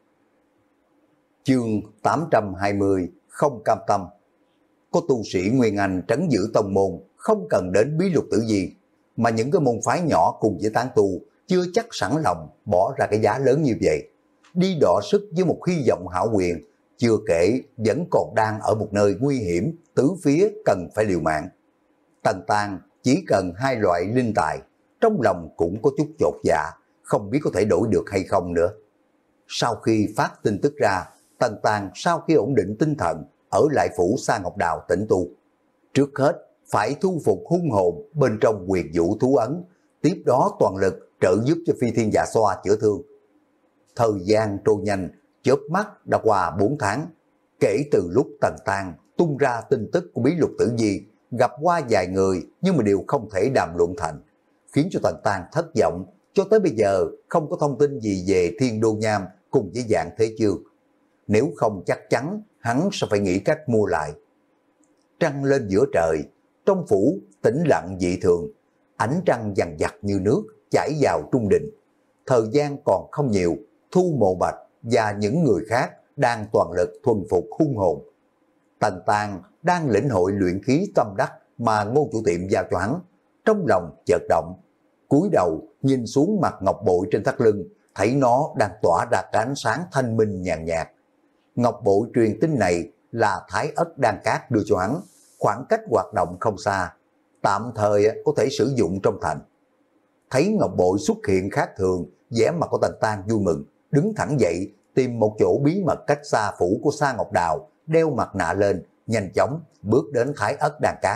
Chương tám trăm hai mươi không cam tâm. Có tu sĩ Nguyên Anh trấn giữ tông môn, không cần đến bí lục tử vi, mà những cái môn phái nhỏ cùng với tán tu chưa chắc sẵn lòng bỏ ra cái giá lớn như vậy. Đi đọ sức với một hy vọng hảo quyền, chưa kể vẫn còn đang ở một nơi nguy hiểm, tứ phía cần phải liều mạng. Tần Tang chỉ cần hai loại linh tài, trong lòng cũng có chút chột dạ, không biết có thể đổi được hay không nữa. Sau khi phát tin tức ra, Tần Tang sau khi ổn định tinh thần, ở lại phủ Sa Ngọc Đào tĩnh tu. Trước hết, phải thu phục hung hồn bên trong quyền vũ thú ấn, tiếp đó toàn lực trợ giúp cho Phi Thiên Dạ Xoa chữa thương. Thời gian trôi nhanh, chớp mắt đã qua bốn tháng. Kể từ lúc Tần Tang tung ra tin tức của bí lục tử vi, gặp qua vài người nhưng mà đều không thể đàm luận thành, khiến cho Tần Tang thất vọng. Cho tới bây giờ không có thông tin gì về Thiên Đô Nham cùng với dạng thế chương. Nếu không chắc chắn hắn sẽ phải nghĩ cách mua lại. Trăng lên giữa trời, trong phủ tĩnh lặng dị thường, ánh trăng dằn dặt như nước chảy vào trung đình. Thời gian còn không nhiều, Thu Mộ Bạch và những người khác đang toàn lực thuần phục hung hồn. Tần Tang đang lĩnh hội luyện khí tâm đắc mà Ngô chủ tiệm giao cho hắn, trong lòng chợt động, cúi đầu nhìn xuống mặt ngọc bội trên thắt lưng, thấy nó đang tỏa ra cái ánh sáng thanh minh nhàn nhạt. Ngọc bội truyền tin này là Thái Ất Đan Cát đưa cho hắn, khoảng cách hoạt động không xa, tạm thời có thể sử dụng trong thành. Thấy ngọc bội xuất hiện khác thường, vẻ mặt của Tần Tang vui mừng, đứng thẳng dậy, tìm một chỗ bí mật cách xa phủ của Sa Ngọc Đào, đeo mặt nạ lên, nhanh chóng bước đến Thái Ất Đan Cát.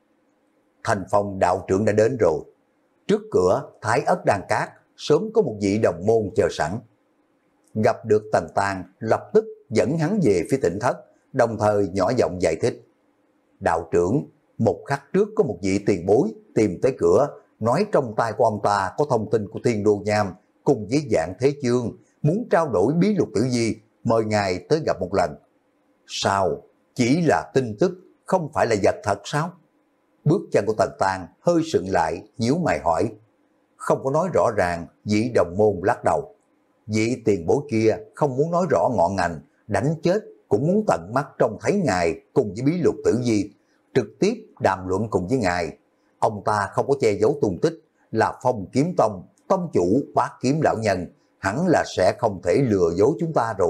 Thành Phong đạo trưởng đã đến rồi. Trước cửa Thái Ất Đan Cát sớm có một vị đồng môn chờ sẵn. Gặp được Tần Tang, lập tức dẫn hắn về phía tỉnh thất, đồng thời nhỏ giọng giải thích. Đạo trưởng, một khắc trước có một vị tiền bối tìm tới cửa, nói trong tay của ông ta có thông tin của Thiên Đô Nham cùng với dạng thế chương, muốn trao đổi bí lục tử vi, mời ngài tới gặp một lần. Sao? Chỉ là tin tức, không phải là vật thật sao? Bước chân của Tần Tang hơi sững lại, nhíu mày hỏi. Không có nói rõ ràng, vị đồng môn lắc đầu. Vị tiền bối kia không muốn nói rõ ngọn ngành, đánh chết cũng muốn tận mắt trông thấy ngài cùng với bí lục tử vi, trực tiếp đàm luận cùng với ngài. Ông ta không có che giấu tung tích, là Phong Kiếm Tông, tông chủ Bát Kiếm lão nhân, hẳn là sẽ không thể lừa dối chúng ta rồi.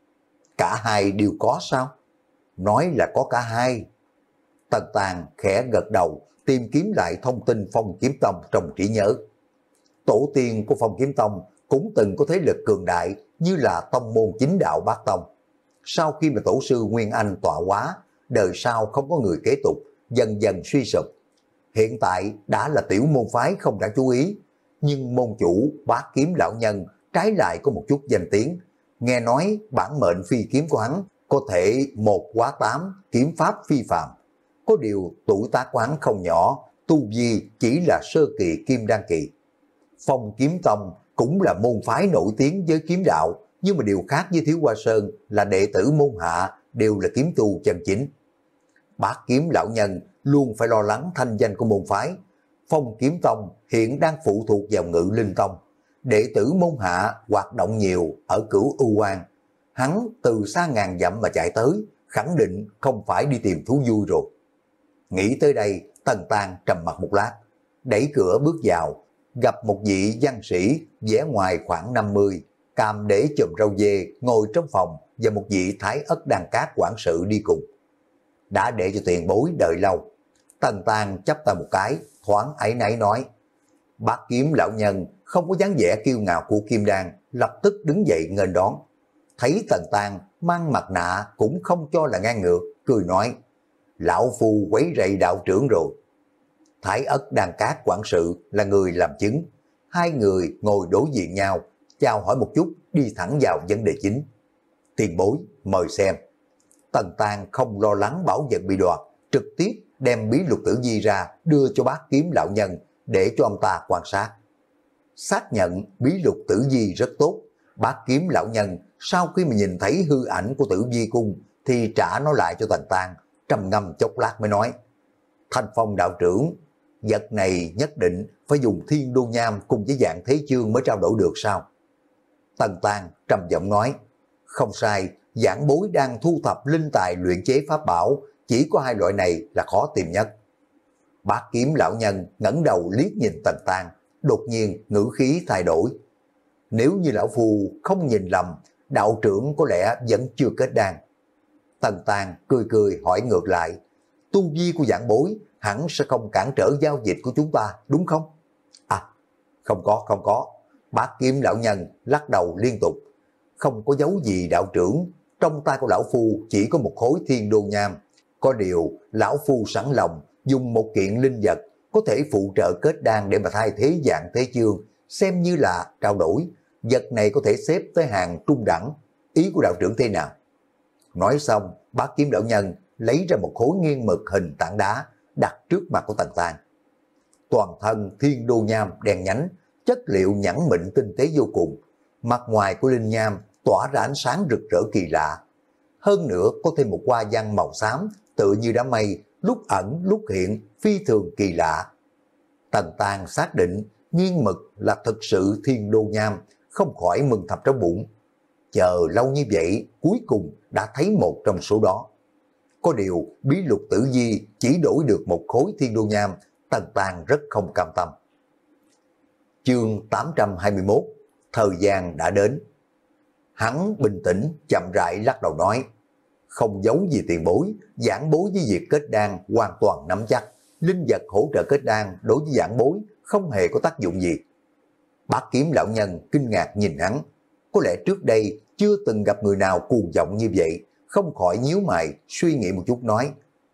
Cả hai đều có sao? Nói là có cả hai. Tần Tang khẽ gật đầu, tìm kiếm lại thông tin Phong Kiếm Tông trong trí nhớ. Tổ tiên của Phong Kiếm Tông cũng từng có thế lực cường đại như là tông môn chính đạo Bát Tông. Sau khi mà tổ sư Nguyên Anh tọa hóa, đời sau không có người kế tục, dần dần suy sụp. Hiện tại đã là tiểu môn phái không đáng chú ý, nhưng môn chủ Bát Kiếm lão nhân trái lại có một chút danh tiếng. Nghe nói bản mệnh phi kiếm của hắn có thể một hóa tám, kiếm pháp phi phàm. Có điều tuổi tác của hắn không nhỏ, tu vi chỉ là sơ kỳ kim đan kỳ. Phong Kiếm Tông cũng là môn phái nổi tiếng với kiếm đạo, nhưng mà điều khác với Thiếu Hoa Sơn là đệ tử môn hạ đều là kiếm tu chân chính. Bát Kiếm lão nhân luôn phải lo lắng thanh danh của môn phái. Phong Kiếm Tông hiện đang phụ thuộc vào Ngự Linh Tông. Đệ tử môn hạ hoạt động nhiều ở Cửu U Quan. Hắn từ xa ngàn dặm mà chạy tới, khẳng định không phải đi tìm thú vui rồi. Nghĩ tới đây, Tần Tang trầm mặt một lát, đẩy cửa bước vào, gặp một vị văn sĩ vẻ ngoài khoảng năm mươi, cằm để chùm râu dê ngồi trong phòng và một vị Thái Ất Đan Cát quản sự đi cùng. Đã để cho tiền bối đợi lâu. Tần Tang chắp tay một cái, thoáng áy náy nói. Bát Kiếm lão nhân không có dáng vẻ kiêu ngạo của Kim Đan, lập tức đứng dậy nghênh đón. Thấy Tần Tang mang mặt nạ cũng không cho là ngang ngược, cười nói, lão phu quấy rầy đạo trưởng rồi. Thái Ất Đan Cát quản sự là người làm chứng. Hai người ngồi đối diện nhau, chào hỏi một chút, đi thẳng vào vấn đề chính. Tiền bối, mời xem. Tần Tang không lo lắng bảo vật bị đoạt, trực tiếp đem bí lục tử di ra đưa cho Bát Kiếm lão nhân để cho ông ta quan sát. Xác nhận bí lục tử di rất tốt, Bát Kiếm lão nhân sau khi mà nhìn thấy hư ảnh của Tử Vi cung thì trả nó lại cho Tần Tang, trầm ngâm chốc lát mới nói. Thanh Phong đạo trưởng, vật này nhất định phải dùng Thiên Đô Nham cùng với Dạng Thế Chương mới trao đổi được sao? Tần Tang trầm giọng nói, không sai, giảng bối đang thu thập linh tài luyện chế pháp bảo, chỉ có hai loại này là khó tìm nhất. Bát Kiếm lão nhân ngẩng đầu liếc nhìn Tần Tang, đột nhiên ngữ khí thay đổi. Nếu như lão phu không nhìn lầm, đạo trưởng có lẽ vẫn chưa kết đan. Tần Tang cười cười hỏi ngược lại, tu vi của giảng bối hẳn sẽ không cản trở giao dịch của chúng ta, đúng không? À, không có, không có. Bát Kiếm lão nhân lắc đầu liên tục. Không có dấu gì đạo trưởng, trong tay của lão phu chỉ có một khối Thiên Đô Nham. Có điều, lão phu sẵn lòng dùng một kiện linh vật có thể phụ trợ kết đan để mà thay thế Dạng Thế Chương, xem như là trao đổi. Vật này có thể xếp tới hàng trung đẳng. Ý của đạo trưởng thế nào? Nói xong, Bát Kiếm đạo nhân lấy ra một khối nghiêng mực hình tảng đá đặt trước mặt của Tần Tang. Toàn thân Thiên Đô Nham đen nhánh, chất liệu nhẵn mịn tinh tế vô cùng. Mặt ngoài của linh nham tỏa ra ánh sáng rực rỡ kỳ lạ. Hơn nữa có thêm một hoa văn màu xám tựa như đám mây, lúc ẩn lúc hiện, phi thường kỳ lạ. Tần Tang xác định nghiêng mực là thực sự Thiên Đô Nham, không khỏi mừng thầm trong bụng. Chờ lâu như vậy, cuối cùng đã thấy một trong số đó. Có điều bí lục tử di chỉ đổi được một khối Thiên Đô Nham, Tần Tang rất không cam tâm. Chương tám trăm hai mươi mốt, thời gian đã đến. Hắn bình tĩnh, chậm rãi lắc đầu nói, không giấu gì tiền bối, giảng bối với việc kết đan hoàn toàn nắm chắc. Linh vật hỗ trợ kết đan đối với giảng bối không hề có tác dụng gì. Bát Kiếm lão nhân kinh ngạc nhìn hắn, có lẽ trước đây chưa từng gặp người nào cuồng vọng như vậy, không khỏi nhíu mày suy nghĩ một chút nói,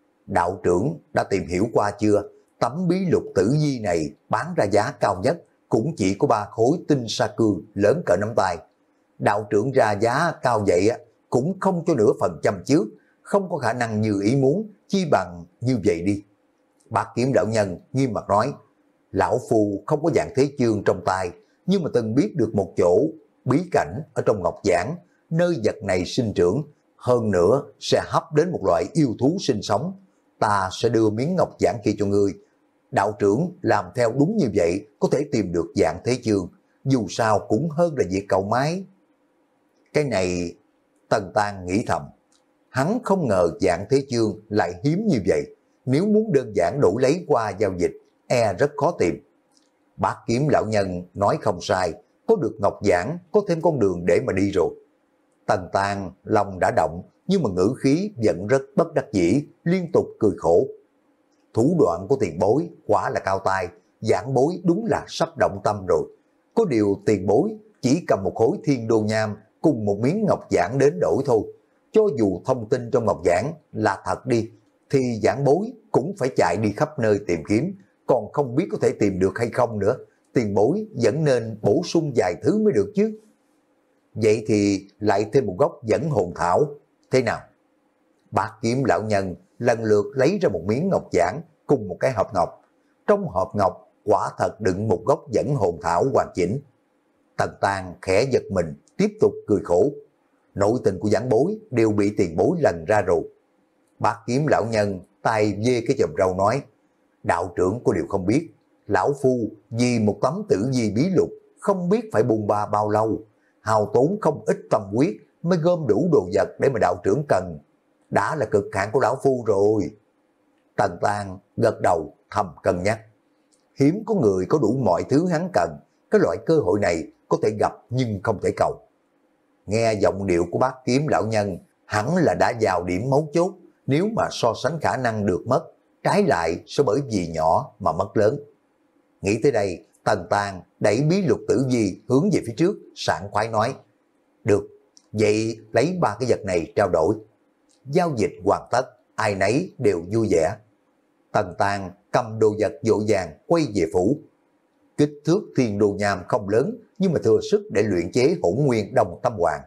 đạo trưởng đã tìm hiểu qua chưa? Tấm bí lục tử di này bán ra giá cao nhất cũng chỉ có ba khối tinh sa cương lớn cỡ nắm tay. Đạo trưởng ra giá cao vậy cũng không cho nửa phần trăm trước, không có khả năng như ý muốn, chi bằng như vậy đi. Bát Kiếm đạo nhân nghiêm mặt nói, lão phu không có Dạng Thế Chương trong tay, nhưng mà từng biết được một chỗ bí cảnh ở trong ngọc giản, nơi vật này sinh trưởng, hơn nữa sẽ hấp đến một loại yêu thú sinh sống. Ta sẽ đưa miếng ngọc giản kia cho ngươi. Đạo trưởng làm theo đúng như vậy có thể tìm được Dạng Thế Chương, dù sao cũng hơn là việc cầu mái. Cái này Tần Tang nghĩ thầm, hắn không ngờ Dạng Thế Chương lại hiếm như vậy, nếu muốn đơn giản đổi lấy qua giao dịch e rất khó tìm. Bát Kiếm lão nhân nói không sai, có được ngọc giản có thêm con đường để mà đi rồi. Tần Tang lòng đã động, nhưng mà ngữ khí vẫn rất bất đắc dĩ, liên tục cười khổ. Thủ đoạn của tiền bối quả là cao tay, giảng bối đúng là sắp động tâm rồi. Có điều tiền bối chỉ cầm một khối Thiên Đô Nham cùng một miếng ngọc giản đến đổi thôi. Cho dù thông tin trong ngọc giản là thật đi, thì giảng bối cũng phải chạy đi khắp nơi tìm kiếm, còn không biết có thể tìm được hay không nữa. Tiền bối vẫn nên bổ sung vài thứ mới được chứ. Vậy thì lại thêm một gốc dẫn hồn thảo, thế nào? Bát Kiếm lão nhân lần lượt lấy ra một miếng ngọc giản cùng một cái hộp ngọc. Trong hộp ngọc quả thật đựng một gốc dẫn hồn thảo hoàn chỉnh. Tần Tang khẽ giật mình, tiếp tục cười khổ. Nội tình của giảng bối đều bị tiền bối lần ra rồi. Bác Kiếm lão nhân tay dê cái chòm râu nói, đạo trưởng có điều không biết, lão phu vì một tấm tử di bí lục không biết phải bùng ba bao lâu, hao tốn không ít tâm huyết mới gom đủ đồ vật để mà đạo trưởng cần, đã là cực hạn của lão phu rồi. Tần Tang gật đầu thầm cân nhắc, hiếm có người có đủ mọi thứ hắn cần, cái loại cơ hội này có thể gặp nhưng không thể cầu. Nghe giọng điệu của bác Kiếm lão nhân, hẳn là đã vào điểm mấu chốt, nếu mà so sánh khả năng được mất, trái lại sẽ bởi vì nhỏ mà mất lớn. Nghĩ tới đây, Tần Tang đẩy bí lục tử di hướng về phía trước, sảng khoái nói, được, vậy lấy ba cái vật này trao đổi. Giao dịch hoàn tất, ai nấy đều vui vẻ. Tần Tang cầm đồ vật dội vàng quay về phủ. Kích thước thiên đồ nham không lớn, nhưng mà thừa sức để luyện chế hỗn nguyên đồng tâm hoàng.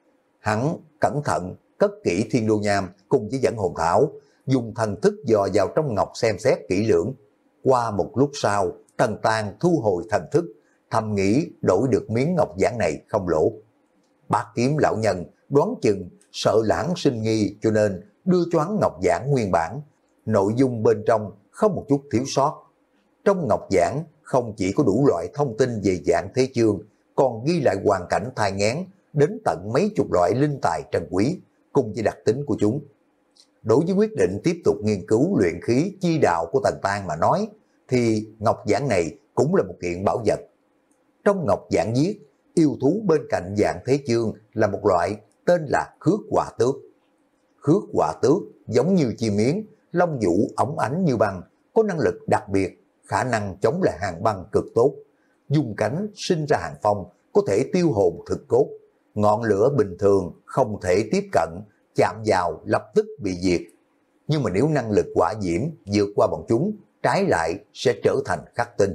Hắn cẩn thận cất kỹ thiên đô nham cùng với dẫn hồn thảo, dùng thần thức dò vào trong ngọc xem xét kỹ lưỡng. Qua một lúc sau, Tần Tang thu hồi thần thức, thầm nghĩ đổi được miếng ngọc giản này không lỗ. Bác Kiếm lão nhân đoán chừng sợ lãng sinh nghi, cho nên đưa cho hắn ngọc giản nguyên bản, nội dung bên trong không một chút thiếu sót. Trong ngọc giản không chỉ có đủ loại thông tin về Dạng Thế Chương, còn ghi lại hoàn cảnh thai nghén đến tận mấy chục loại linh tài trân quý cùng với đặc tính của chúng. Đối với quyết định tiếp tục nghiên cứu luyện khí chi đạo của Tần Tang mà nói, thì ngọc giản này cũng là một kiện bảo vật. Trong ngọc giản viết, yêu thú bên cạnh Dạng Thế Chương là một loại tên là khước hỏa tước. Khước hỏa tước giống như chim miến, lông vũ óng ánh như băng, có năng lực đặc biệt, khả năng chống lại hàng băng cực tốt. Dùng cánh sinh ra hàng phong, có thể tiêu hồn thực cốt. Ngọn lửa bình thường không thể tiếp cận, chạm vào lập tức bị diệt. Nhưng mà nếu năng lực hỏa diễm vượt qua bọn chúng, trái lại sẽ trở thành khắc tinh.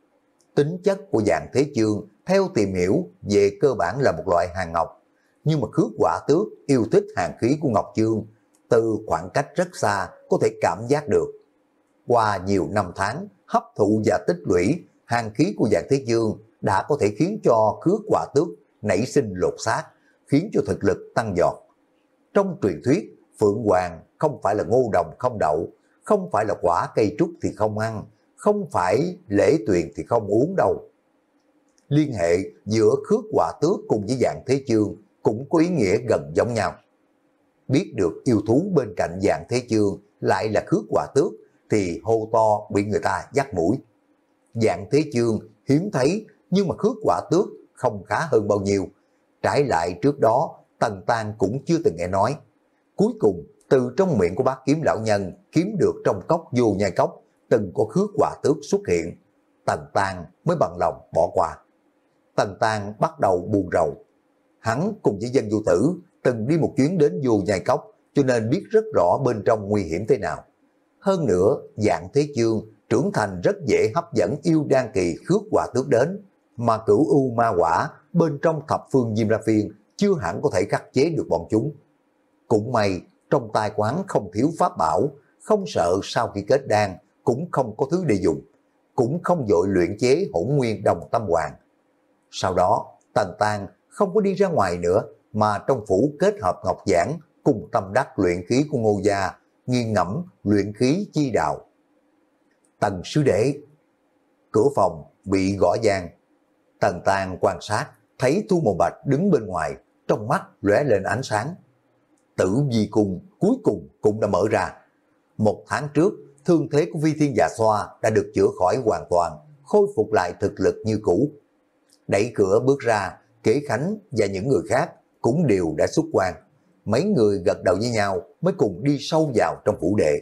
Tính chất của Dạng Thế Chương theo tìm hiểu về cơ bản là một loại hàng ngọc, nhưng mà khước hỏa tước yêu thích hàng khí của ngọc chương, từ khoảng cách rất xa có thể cảm giác được. Qua nhiều năm tháng hấp thụ và tích lũy, hàng khí của Dạng Thế Chương đã có thể khiến cho khước hỏa tước nảy sinh lột xác, khiến cho thực lực tăng vọt. Trong truyền thuyết, Phượng Hoàng không phải là ngô đồng không đậu, không phải là quả cây trúc thì không ăn, không phải lễ tuyền thì không uống đâu. Liên hệ giữa khước hỏa tước cùng với Dạng Thế Chương cũng có ý nghĩa gần giống nhau. Biết được yêu thú bên cạnh Dạng Thế Chương lại là khước hỏa tước thì hô to bị người ta dắt mũi. Dạng Thế Chương hiếm thấy, nhưng mà khước hỏa tước không khá hơn bao nhiêu. Trái lại trước đó, Tần Tang cũng chưa từng nghe nói. Cuối cùng, từ trong miệng của bác Kiếm lão nhân kiếm được trong cốc vô nhai cốc, từng có khước hỏa tước xuất hiện. Tần Tang mới bằng lòng bỏ qua. Tần Tang bắt đầu buồn rầu. Hắn cùng với dân vô tử từng đi một chuyến đến vô nhai cốc, cho nên biết rất rõ bên trong nguy hiểm thế nào. Hơn nữa, Dạng Thế Chương trưởng thành rất dễ hấp dẫn yêu đan kỳ khước hỏa tước đến, mà cửu u ma quả bên trong thập phương Diêm La Phiên chưa hẳn có thể khắc chế được bọn chúng. Cũng may trong tay quán không thiếu pháp bảo, không sợ sau khi kết đan cũng không có thứ để dùng, cũng không vội luyện chế hỗn nguyên đồng tâm hoàng. Sau đó Tần Tang không có đi ra ngoài nữa, mà trong phủ kết hợp ngọc giản cùng tâm đắc luyện khí của Ngô gia, nghiêng ngẫm luyện khí chi đạo. Tần sư đệ. Cửa phòng bị gõ vang. Tần Tang quan sát, thấy Thu Mộ Bạch đứng bên ngoài, trong mắt lóe lên ánh sáng. Tử vi cung cuối cùng cũng đã mở ra. Một tháng trước, thương thế của Vi Thiên Dạ Xoa đã được chữa khỏi hoàn toàn, khôi phục lại thực lực như cũ. Đẩy cửa bước ra, Kế Khánh và những người khác cũng đều đã xuất quan. Mấy người gật đầu với nhau mới cùng đi sâu vào trong phủ đệ.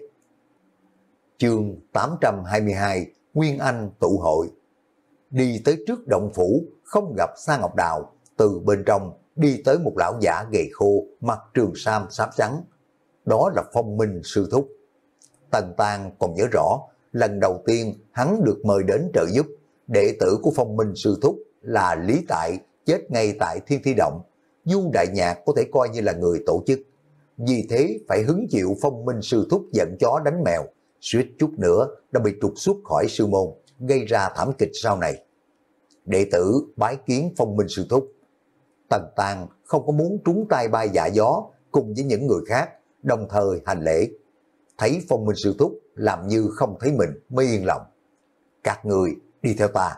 Chương tám trăm hai mươi hai, Nguyên Anh tụ hội. Đi tới trước động phủ, không gặp Sa Ngọc Đào, từ bên trong đi tới một lão giả gầy khô, mặc trường sam xám trắng. Đó là Phong Minh sư thúc. Tần Tang còn nhớ rõ, lần đầu tiên hắn được mời đến trợ giúp, đệ tử của Phong Minh sư thúc là Lý Tại, chết ngay tại Thiên Thi Động. Du Đại Nhạc có thể coi như là người tổ chức, vì thế phải hứng chịu Phong Minh sư thúc giận chó đánh mèo, suýt chút nữa đã bị trục xuất khỏi sư môn, gây ra thảm kịch sau này. Đệ tử bái kiến Phong Minh sư thúc. Tần Tàng không có muốn trúng tay bay dạ gió cùng với những người khác, đồng thời hành lễ. Thấy Phong Minh sư thúc làm như không thấy mình mới yên lòng. Các người đi theo ta.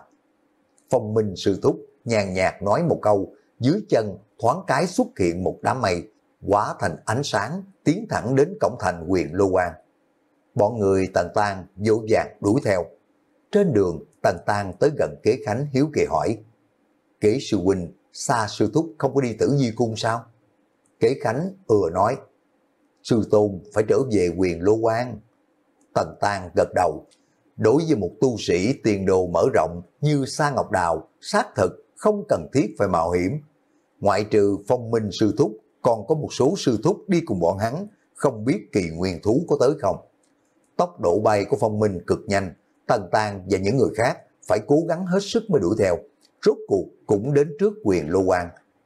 Phong Minh sư thúc nhàn nhạt nói một câu, dưới chân thoáng cái xuất hiện một đám mây, hóa thành ánh sáng, tiến thẳng đến cổng thành Huyền Lô Quan. Bọn người Tần Tàng vội vàng đuổi theo. Trên đường, Tần Tàng tới gần Kế Khánh hiếu kỳ hỏi, Kế sư huynh, Sa sư thúc không có đi Tử Di cung sao? Kế Khánh ừa nói, sư tôn phải trở về Huyền Lô Quan. Tần Tàng gật đầu. Đối với một tu sĩ tiền đồ mở rộng như Sa Ngọc Đào, xác thực không cần thiết phải mạo hiểm. Ngoại trừ Phong Minh sư thúc, còn có một số sư thúc đi cùng bọn hắn, không biết kỳ nguyên thú có tới không. Tốc độ bay của Phong Minh cực nhanh, Tần Tàng và những người khác phải cố gắng hết sức mới đuổi theo. Rốt cuộc cũng đến trước Huyền Lô Quan.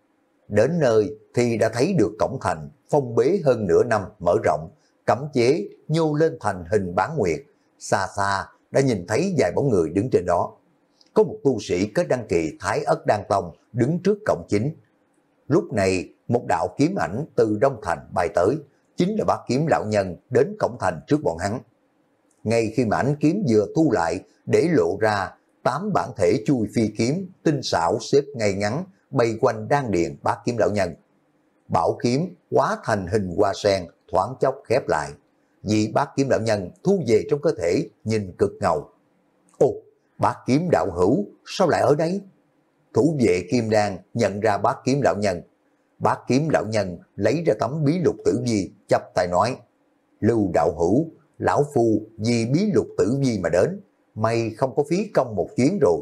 Đến nơi thì đã thấy được cổng thành phong bế hơn nửa năm mở rộng, cấm chế nhô lên thành hình bán nguyệt. Xa xa đã nhìn thấy vài bóng người đứng trên đó. Có một tu sĩ kết đăng kỳ Thái Ất Đan Tông đứng trước cổng chính. Lúc này một đạo kiếm ảnh từ Đông Thành bay tới, chính là Bát Kiếm lão nhân đến cổng thành trước bọn hắn. Ngay khi mà ánh kiếm vừa thu lại để lộ ra tám bản thể chui phi kiếm tinh xảo xếp ngay ngắn bay quanh đan điền Bát Kiếm lão nhân. Bảo kiếm hóa thành hình hoa sen thoáng chốc khép lại. Vì Bát Kiếm đạo nhân thu về trong cơ thể nhìn cực ngầu. Ồ, Bát Kiếm đạo hữu sao lại ở đây? Thủ vệ Kim Đan nhận ra Bát Kiếm đạo nhân. Bát Kiếm đạo nhân lấy ra tấm bí lục tử vi, chắp tay nói, Lưu đạo hữu, lão phu vì bí lục tử vi mà đến, mày không có phí công một chuyến rồi.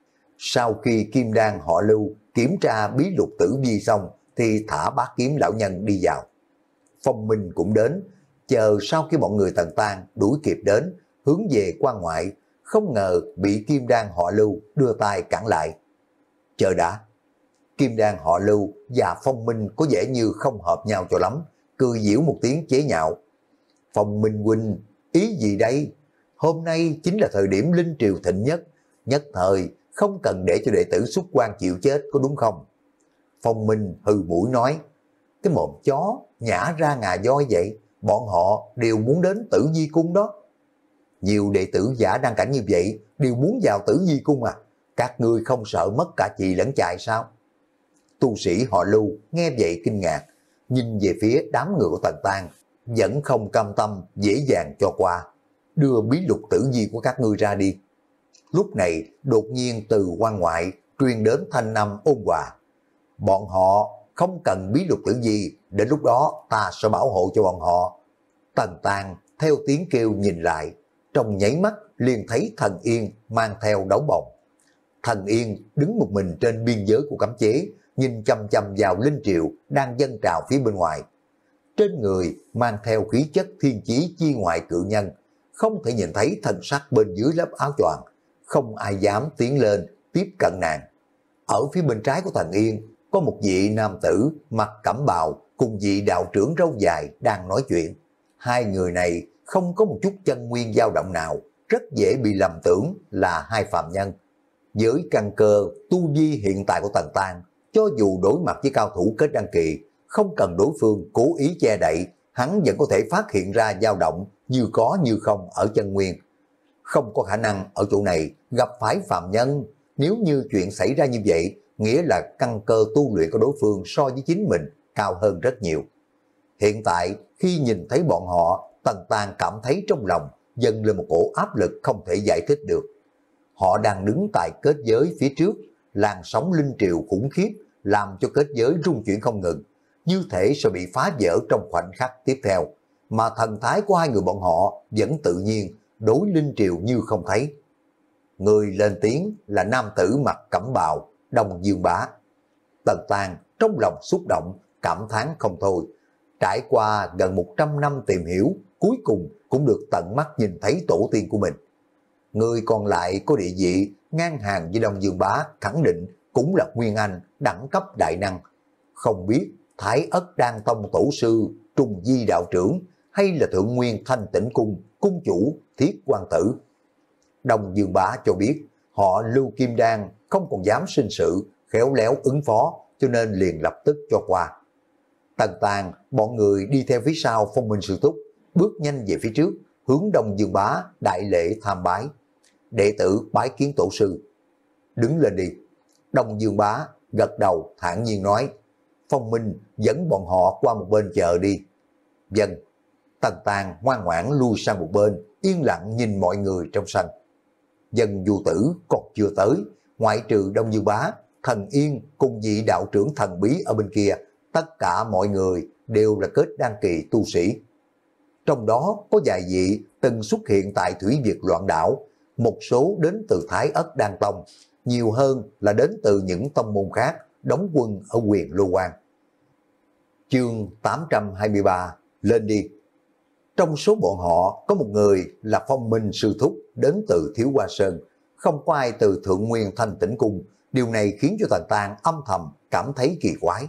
Sau khi Kim Đan họ Lưu kiểm tra bí lục tử vi xong thì thả Bát Kiếm lão nhân đi vào. Phong Minh cũng đến, chờ sau khi bọn người Tần Tàng đuổi kịp đến, hướng về quan ngoại, không ngờ bị Kim Đan họ Lưu đưa tay cản lại. Chờ đã. Kim Đan họ Lưu và Phong Minh có vẻ như không hợp nhau cho lắm, cười giễu một tiếng chế nhạo. Phong Minh huynh, ý gì đây? Hôm nay chính là thời điểm linh triều thịnh nhất, nhất thời không cần để cho đệ tử xuất quan chịu chết, có đúng không? Phong Minh hừ mũi nói, cái mồm chó nhả ra ngà voi vậy, bọn họ đều muốn đến Tử Di cung đó. Nhiều đệ tử giả đăng cảnh như vậy đều muốn vào Tử Di cung à? Các ngươi không sợ mất cả chị lẫn chài sao? Tu sĩ họ Lưu nghe vậy kinh ngạc, nhìn về phía đám người của Tần Tàng, vẫn không cam tâm dễ dàng cho qua. Đưa bí lục tử vi của các ngươi ra đi. Lúc này đột nhiên từ quan ngoại truyền đến thanh năm ôn hòa. Bọn họ không cần bí lục tử vi, đến lúc đó ta sẽ bảo hộ cho bọn họ. Tần Tàng theo tiếng kêu nhìn lại, trong nháy mắt liền thấy Thần Yên mang theo đấu bồng. Thần Yên đứng một mình trên biên giới của cấm chế, nhìn chăm chăm vào linh triều đang dâng trào phía bên ngoài. Trên người mang theo khí chất thiên chí chi ngoại cự nhân, không thể nhìn thấy thân sắc bên dưới lớp áo choàng, không ai dám tiến lên tiếp cận nàng. Ở phía bên trái của Thần Yên có một vị nam tử mặc cẩm bào cùng vị đạo trưởng râu dài đang nói chuyện. Hai người này không có một chút chân nguyên dao động nào, rất dễ bị lầm tưởng là hai phàm nhân. Với căn cơ tu vi hiện tại của Tần Tàng, cho dù đối mặt với cao thủ kết đăng kỳ, không cần đối phương cố ý che đậy, hắn vẫn có thể phát hiện ra dao động như có như không ở chân nguyên. Không có khả năng ở chỗ này gặp phải phàm nhân. Nếu như chuyện xảy ra như vậy, nghĩa là căn cơ tu luyện của đối phương so với chính mình cao hơn rất nhiều. Hiện tại khi nhìn thấy bọn họ, Tần Tàng cảm thấy trong lòng dâng lên một cổ áp lực không thể giải thích được. Họ đang đứng tại kết giới phía trước, làn sóng linh triều khủng khiếp làm cho kết giới rung chuyển không ngừng, như thể sẽ bị phá vỡ trong khoảnh khắc tiếp theo, mà thần thái của hai người bọn họ vẫn tự nhiên, đối linh triều như không thấy. Người lên tiếng là nam tử mặc cẩm bào, Đông Dương Bá. Tần Tàng trong lòng xúc động, cảm thán không thôi. Trải qua gần một trăm năm tìm hiểu, cuối cùng cũng được tận mắt nhìn thấy tổ tiên của mình. Người còn lại có địa vị ngang hàng với Đông Dương Bá, khẳng định cũng là Nguyên Anh đẳng cấp đại năng. Không biết Thái Ất Đan Tông tổ sư Trùng Di đạo trưởng hay là Thượng Nguyên Thanh Tĩnh Cung cung chủ Thiết Quan Tử. Đông Dương Bá cho biết họ Lưu Kim Đan không còn dám sinh sự, khéo léo ứng phó, cho nên liền lập tức cho qua. Tần Tàng, bọn người đi theo phía sau Phong Minh Sư Thúc, bước nhanh về phía trước, hướng Đông Dương Bá đại lễ tham bái. Đệ tử bái kiến tổ sư. Đứng lên đi. Đông Dương Bá gật đầu thản nhiên nói, Phong Minh dẫn bọn họ qua một bên chờ đi. Dân. Tần Tàng ngoan ngoãn lui sang một bên, yên lặng nhìn mọi người trong sân. Dân Du Tử còn chưa tới, ngoại trừ Đông Dương Bá, Thần Yên cùng vị đạo trưởng thần bí ở bên kia, tất cả mọi người đều là kết đan kỳ tu sĩ. Trong đó có vài vị từng xuất hiện tại Thủy Việt Loạn Đảo, một số đến từ Thái Ất Đan Tông, nhiều hơn là đến từ những tông môn khác đóng quân ở Huyền Lô Quan. Chương tám trăm hai mươi ba, lên đi. Trong số bọn họ có một người là Phong Minh Sư Thúc đến từ Thiếu Hoa Sơn, không có ai từ Thượng Nguyên Thanh Tĩnh Cung. Điều này khiến cho Tần Tàng âm thầm cảm thấy kỳ quái.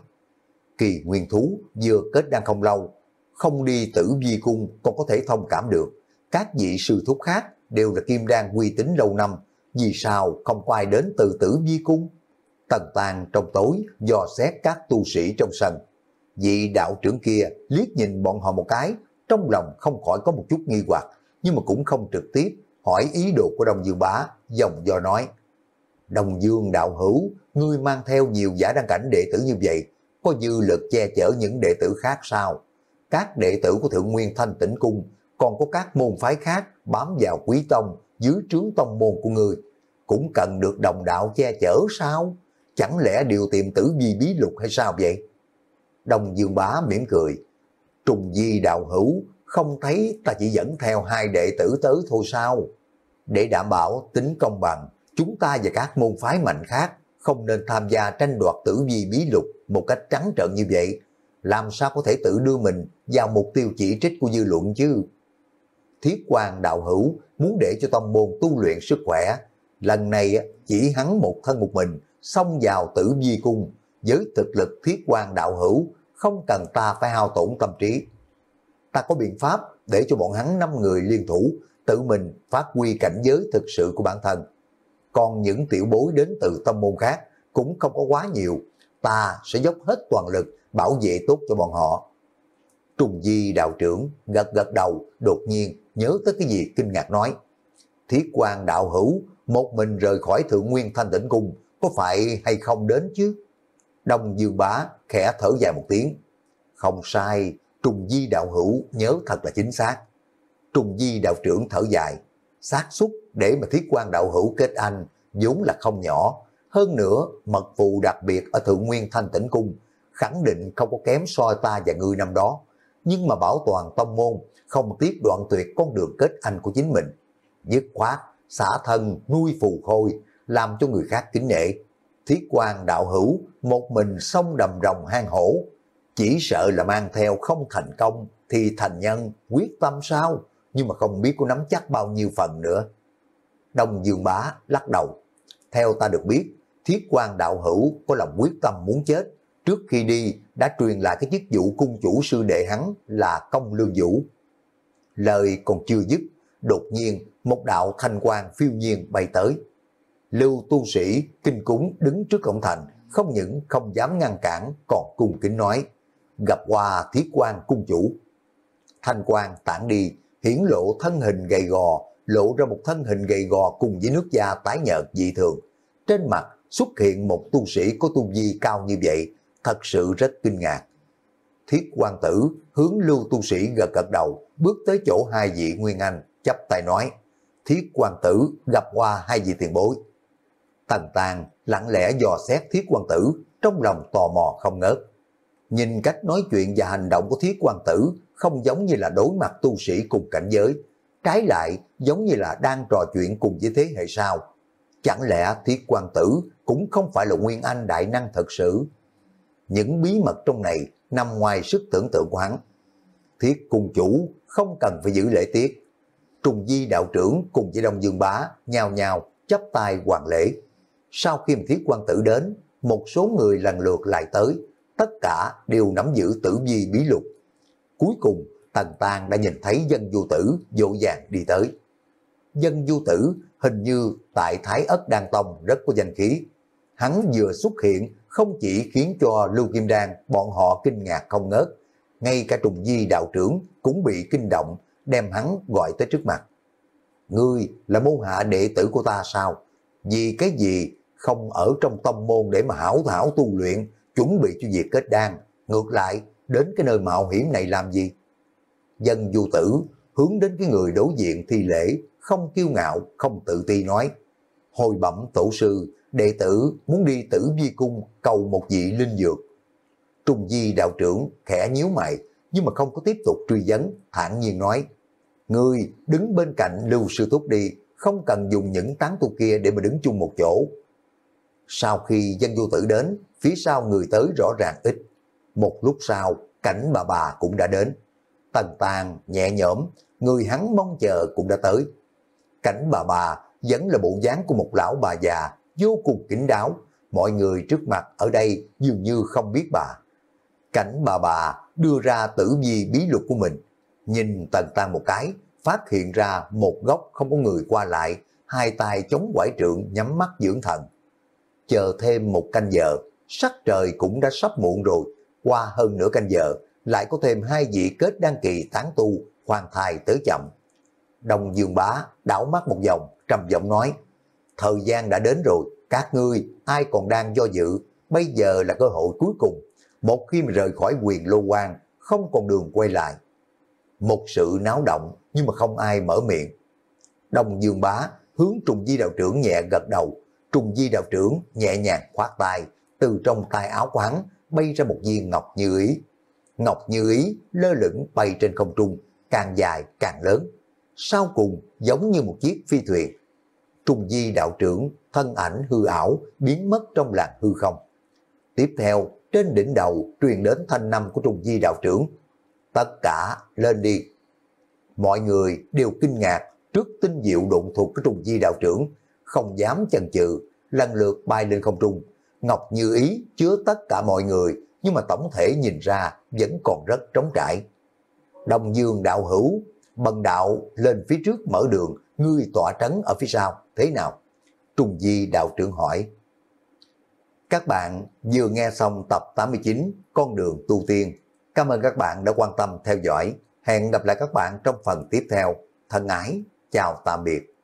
Kỳ nguyên thú vừa kết đan không lâu, không đi Tử Vi Cung còn có thể thông cảm được. Các vị sư thúc khác đều là kim đan uy tín lâu năm, vì sao không có ai đến từ Tử Vi Cung? Tần Tàng trong tối dò xét các tu sĩ trong sân. Vị đạo trưởng kia liếc nhìn bọn họ một cái, trong lòng không khỏi có một chút nghi hoặc, nhưng mà cũng không trực tiếp hỏi ý đồ của Đông Dương Bá, dòng do nói. Đông Dương đạo hữu, ngươi mang theo nhiều giả đăng cảnh đệ tử như vậy, có dư lực che chở những đệ tử khác sao? Các đệ tử của Thượng Nguyên Thanh Tĩnh Cung, còn có các môn phái khác bám vào Quý Tông dưới trướng tông môn của ngươi, cũng cần được đồng đạo che chở sao? Chẳng lẽ đều tìm Tử Vi bí lục hay sao vậy? Đông Dương Bá mỉm cười. Trùng Di đạo hữu, không thấy ta chỉ dẫn theo hai đệ tử tới thôi sao? Để đảm bảo tính công bằng, chúng ta và các môn phái mạnh khác không nên tham gia tranh đoạt Tử Vi bí lục một cách trắng trợn như vậy. Làm sao có thể tự đưa mình vào mục tiêu chỉ trích của dư luận chứ? Thiết Quan đạo hữu muốn để cho tông môn tu luyện sức khỏe. Lần này chỉ hắn một thân một mình xông vào Tử Vi Cung, với thực lực Thiết Quan đạo hữu không cần ta phải hao tổn tâm trí. Ta có biện pháp để cho bọn hắn năm người liên thủ tự mình phát huy cảnh giới thực sự của bản thân. Còn những tiểu bối đến từ tông môn khác cũng không có quá nhiều, ta sẽ dốc hết toàn lực bảo vệ tốt cho bọn họ. Trùng Di đạo trưởng gật gật đầu, đột nhiên nhớ tới cái gì kinh ngạc nói. Thiết Quan đạo hữu một mình rời khỏi Thượng Nguyên Thanh Tĩnh Cung, có phải hay không đến chứ? Đông Dương Bá khẽ thở dài một tiếng. Không sai, Trùng Di đạo hữu nhớ thật là chính xác. Trùng Di đạo trưởng thở dài. Xác suất để mà Thiết Quan đạo hữu kết anh vốn là không nhỏ. Hơn nữa, mật vụ đặc biệt ở Thượng Nguyên Thanh Tĩnh Cung khẳng định không có kém so ta và ngươi năm đó. Nhưng mà bảo toàn tông môn không tiếc đoạn tuyệt con đường kết anh của chính mình. Dứt khoát, xả thân nuôi phù khôi, làm cho người khác kính nể. Thiết Quan đạo hữu một mình xông đầm rồng hang hổ, chỉ sợ là mang theo không thành công thì thành nhân quyết tâm sao, nhưng mà không biết có nắm chắc bao nhiêu phần nữa. Đông Dương Bá lắc đầu. Theo ta được biết, Thiết Quan đạo hữu có lòng quyết tâm muốn chết, trước khi đi đã truyền lại cái chức vụ cung chủ sư đệ hắn là Công Lương Vũ. Lời còn chưa dứt, đột nhiên một đạo thanh quang phiêu nhiên bay tới. Lưu tu sĩ kinh cúng đứng trước cổng thành, không những không dám ngăn cản, còn cung kính nói, gặp qua Thiết Quan cung chủ. Thanh quang tản đi, hiển lộ thân hình gầy gò, lộ ra một thân hình gầy gò cùng với nước da tái nhợt dị thường. Trên mặt xuất hiện một tu sĩ có tu vi cao như vậy, thật sự rất kinh ngạc. Thiết Quan tử hướng Lưu tu sĩ gật gật đầu, bước tới chỗ hai vị Nguyên Anh, chắp tay nói, Thiết Quan tử gặp qua hai vị tiền bối. Tần Tàng lặng lẽ dò xét Thiết Quan tử, trong lòng tò mò không ngớt. Nhìn cách nói chuyện và hành động của Thiết Quan tử không giống như là đối mặt tu sĩ cùng cảnh giới, trái lại giống như là đang trò chuyện cùng với thế hệ sau. Chẳng lẽ Thiết Quan tử cũng không phải là Nguyên Anh đại năng thật sự? Những bí mật trong này nằm ngoài sức tưởng tượng của hắn. Thiết cung chủ không cần phải giữ lễ tiết. Trùng Di đạo trưởng cùng với Đông Dương Bá nhào nhào chắp tay hoàn lễ. Sau khi Thiết Quan tử đến, một số người lần lượt lại tới, tất cả đều nắm giữ Tử Vi bí lục. Cuối cùng, Tần Tàng đã nhìn thấy Dân Du Tử vội vàng đi tới. Dân Du Tử hình như tại Thái Ất Đan Tông rất có danh khí. Hắn vừa xuất hiện không chỉ khiến cho Lưu Kim Đan bọn họ kinh ngạc không ngớt, ngay cả Trùng Di đạo trưởng cũng bị kinh động, đem hắn gọi tới trước mặt. Ngươi là môn hạ đệ tử của ta sao? Vì cái gì không ở trong tông môn để mà hảo thảo tu luyện, chuẩn bị cho việc kết đan, ngược lại đến cái nơi mạo hiểm này làm gì? Dân Du Tử hướng đến cái người đối diện thi lễ, không kiêu ngạo, không tự ti nói: hồi bẩm tổ sư, đệ tử muốn đi Tử Vi cung cầu một vị linh dược. Trùng Di đạo trưởng khẽ nhíu mày, nhưng mà không có tiếp tục truy vấn, thản nhiên nói: ngươi đứng bên cạnh Lưu sư thúc đi, không cần dùng những tán tu kia để mà đứng chung một chỗ. Sau khi Dân Du Tử đến, phía sau người tới rõ ràng ít. Một lúc sau, Cảnh bà bà cũng đã đến. Tần Tàn nhẹ nhõm, người hắn mong chờ cũng đã tới. Cảnh bà bà vẫn là bộ dáng của một lão bà già, vô cùng kín đáo. Mọi người trước mặt ở đây dường như không biết bà. Cảnh bà bà đưa ra tử vi bí lục của mình, nhìn Tần Tàn một cái, phát hiện ra một góc không có người qua lại, hai tay chống quải trượng nhắm mắt dưỡng thần. Chờ thêm một canh giờ, sắc trời cũng đã sắp muộn rồi, qua hơn nửa canh giờ, lại có thêm hai vị kết đăng kỳ tán tu khoan thai tới chậm. Đông Dương Bá đảo mắt một vòng, trầm giọng nói: thời gian đã đến rồi, các ngươi ai còn đang do dự, bây giờ là cơ hội cuối cùng. Một khi mà rời khỏi Quyền Lô Quan, không còn đường quay lại. Một sự náo động, nhưng mà không ai mở miệng. Đông Dương Bá hướng Trùng Di đạo trưởng nhẹ gật đầu. Trùng Di đạo trưởng nhẹ nhàng khoát tay, từ trong tay áo của hắn bay ra một viên ngọc như ý. Ngọc như ý lơ lửng bay trên không trung, càng dài càng lớn, sau cùng giống như một chiếc phi thuyền. Trùng Di đạo trưởng thân ảnh hư ảo biến mất trong làn hư không. Tiếp theo, trên đỉnh đầu truyền đến thanh năm của Trùng Di đạo trưởng: tất cả lên đi. Mọi người đều kinh ngạc trước tinh diệu độn thuật của Trùng Di đạo trưởng, không dám chần chừ, lần lượt bay lên không trung. Ngọc như ý chứa tất cả mọi người, nhưng mà tổng thể nhìn ra vẫn còn rất trống trải. Đông Dương đạo hữu, bần đạo lên phía trước mở đường, ngươi tọa trấn ở phía sau, thế nào? Trùng Di đạo trưởng hỏi. Các bạn vừa nghe xong tập tám mươi chín Con đường tu tiên. Cảm ơn các bạn đã quan tâm theo dõi. Hẹn gặp lại các bạn trong phần tiếp theo. Thân ái, chào tạm biệt.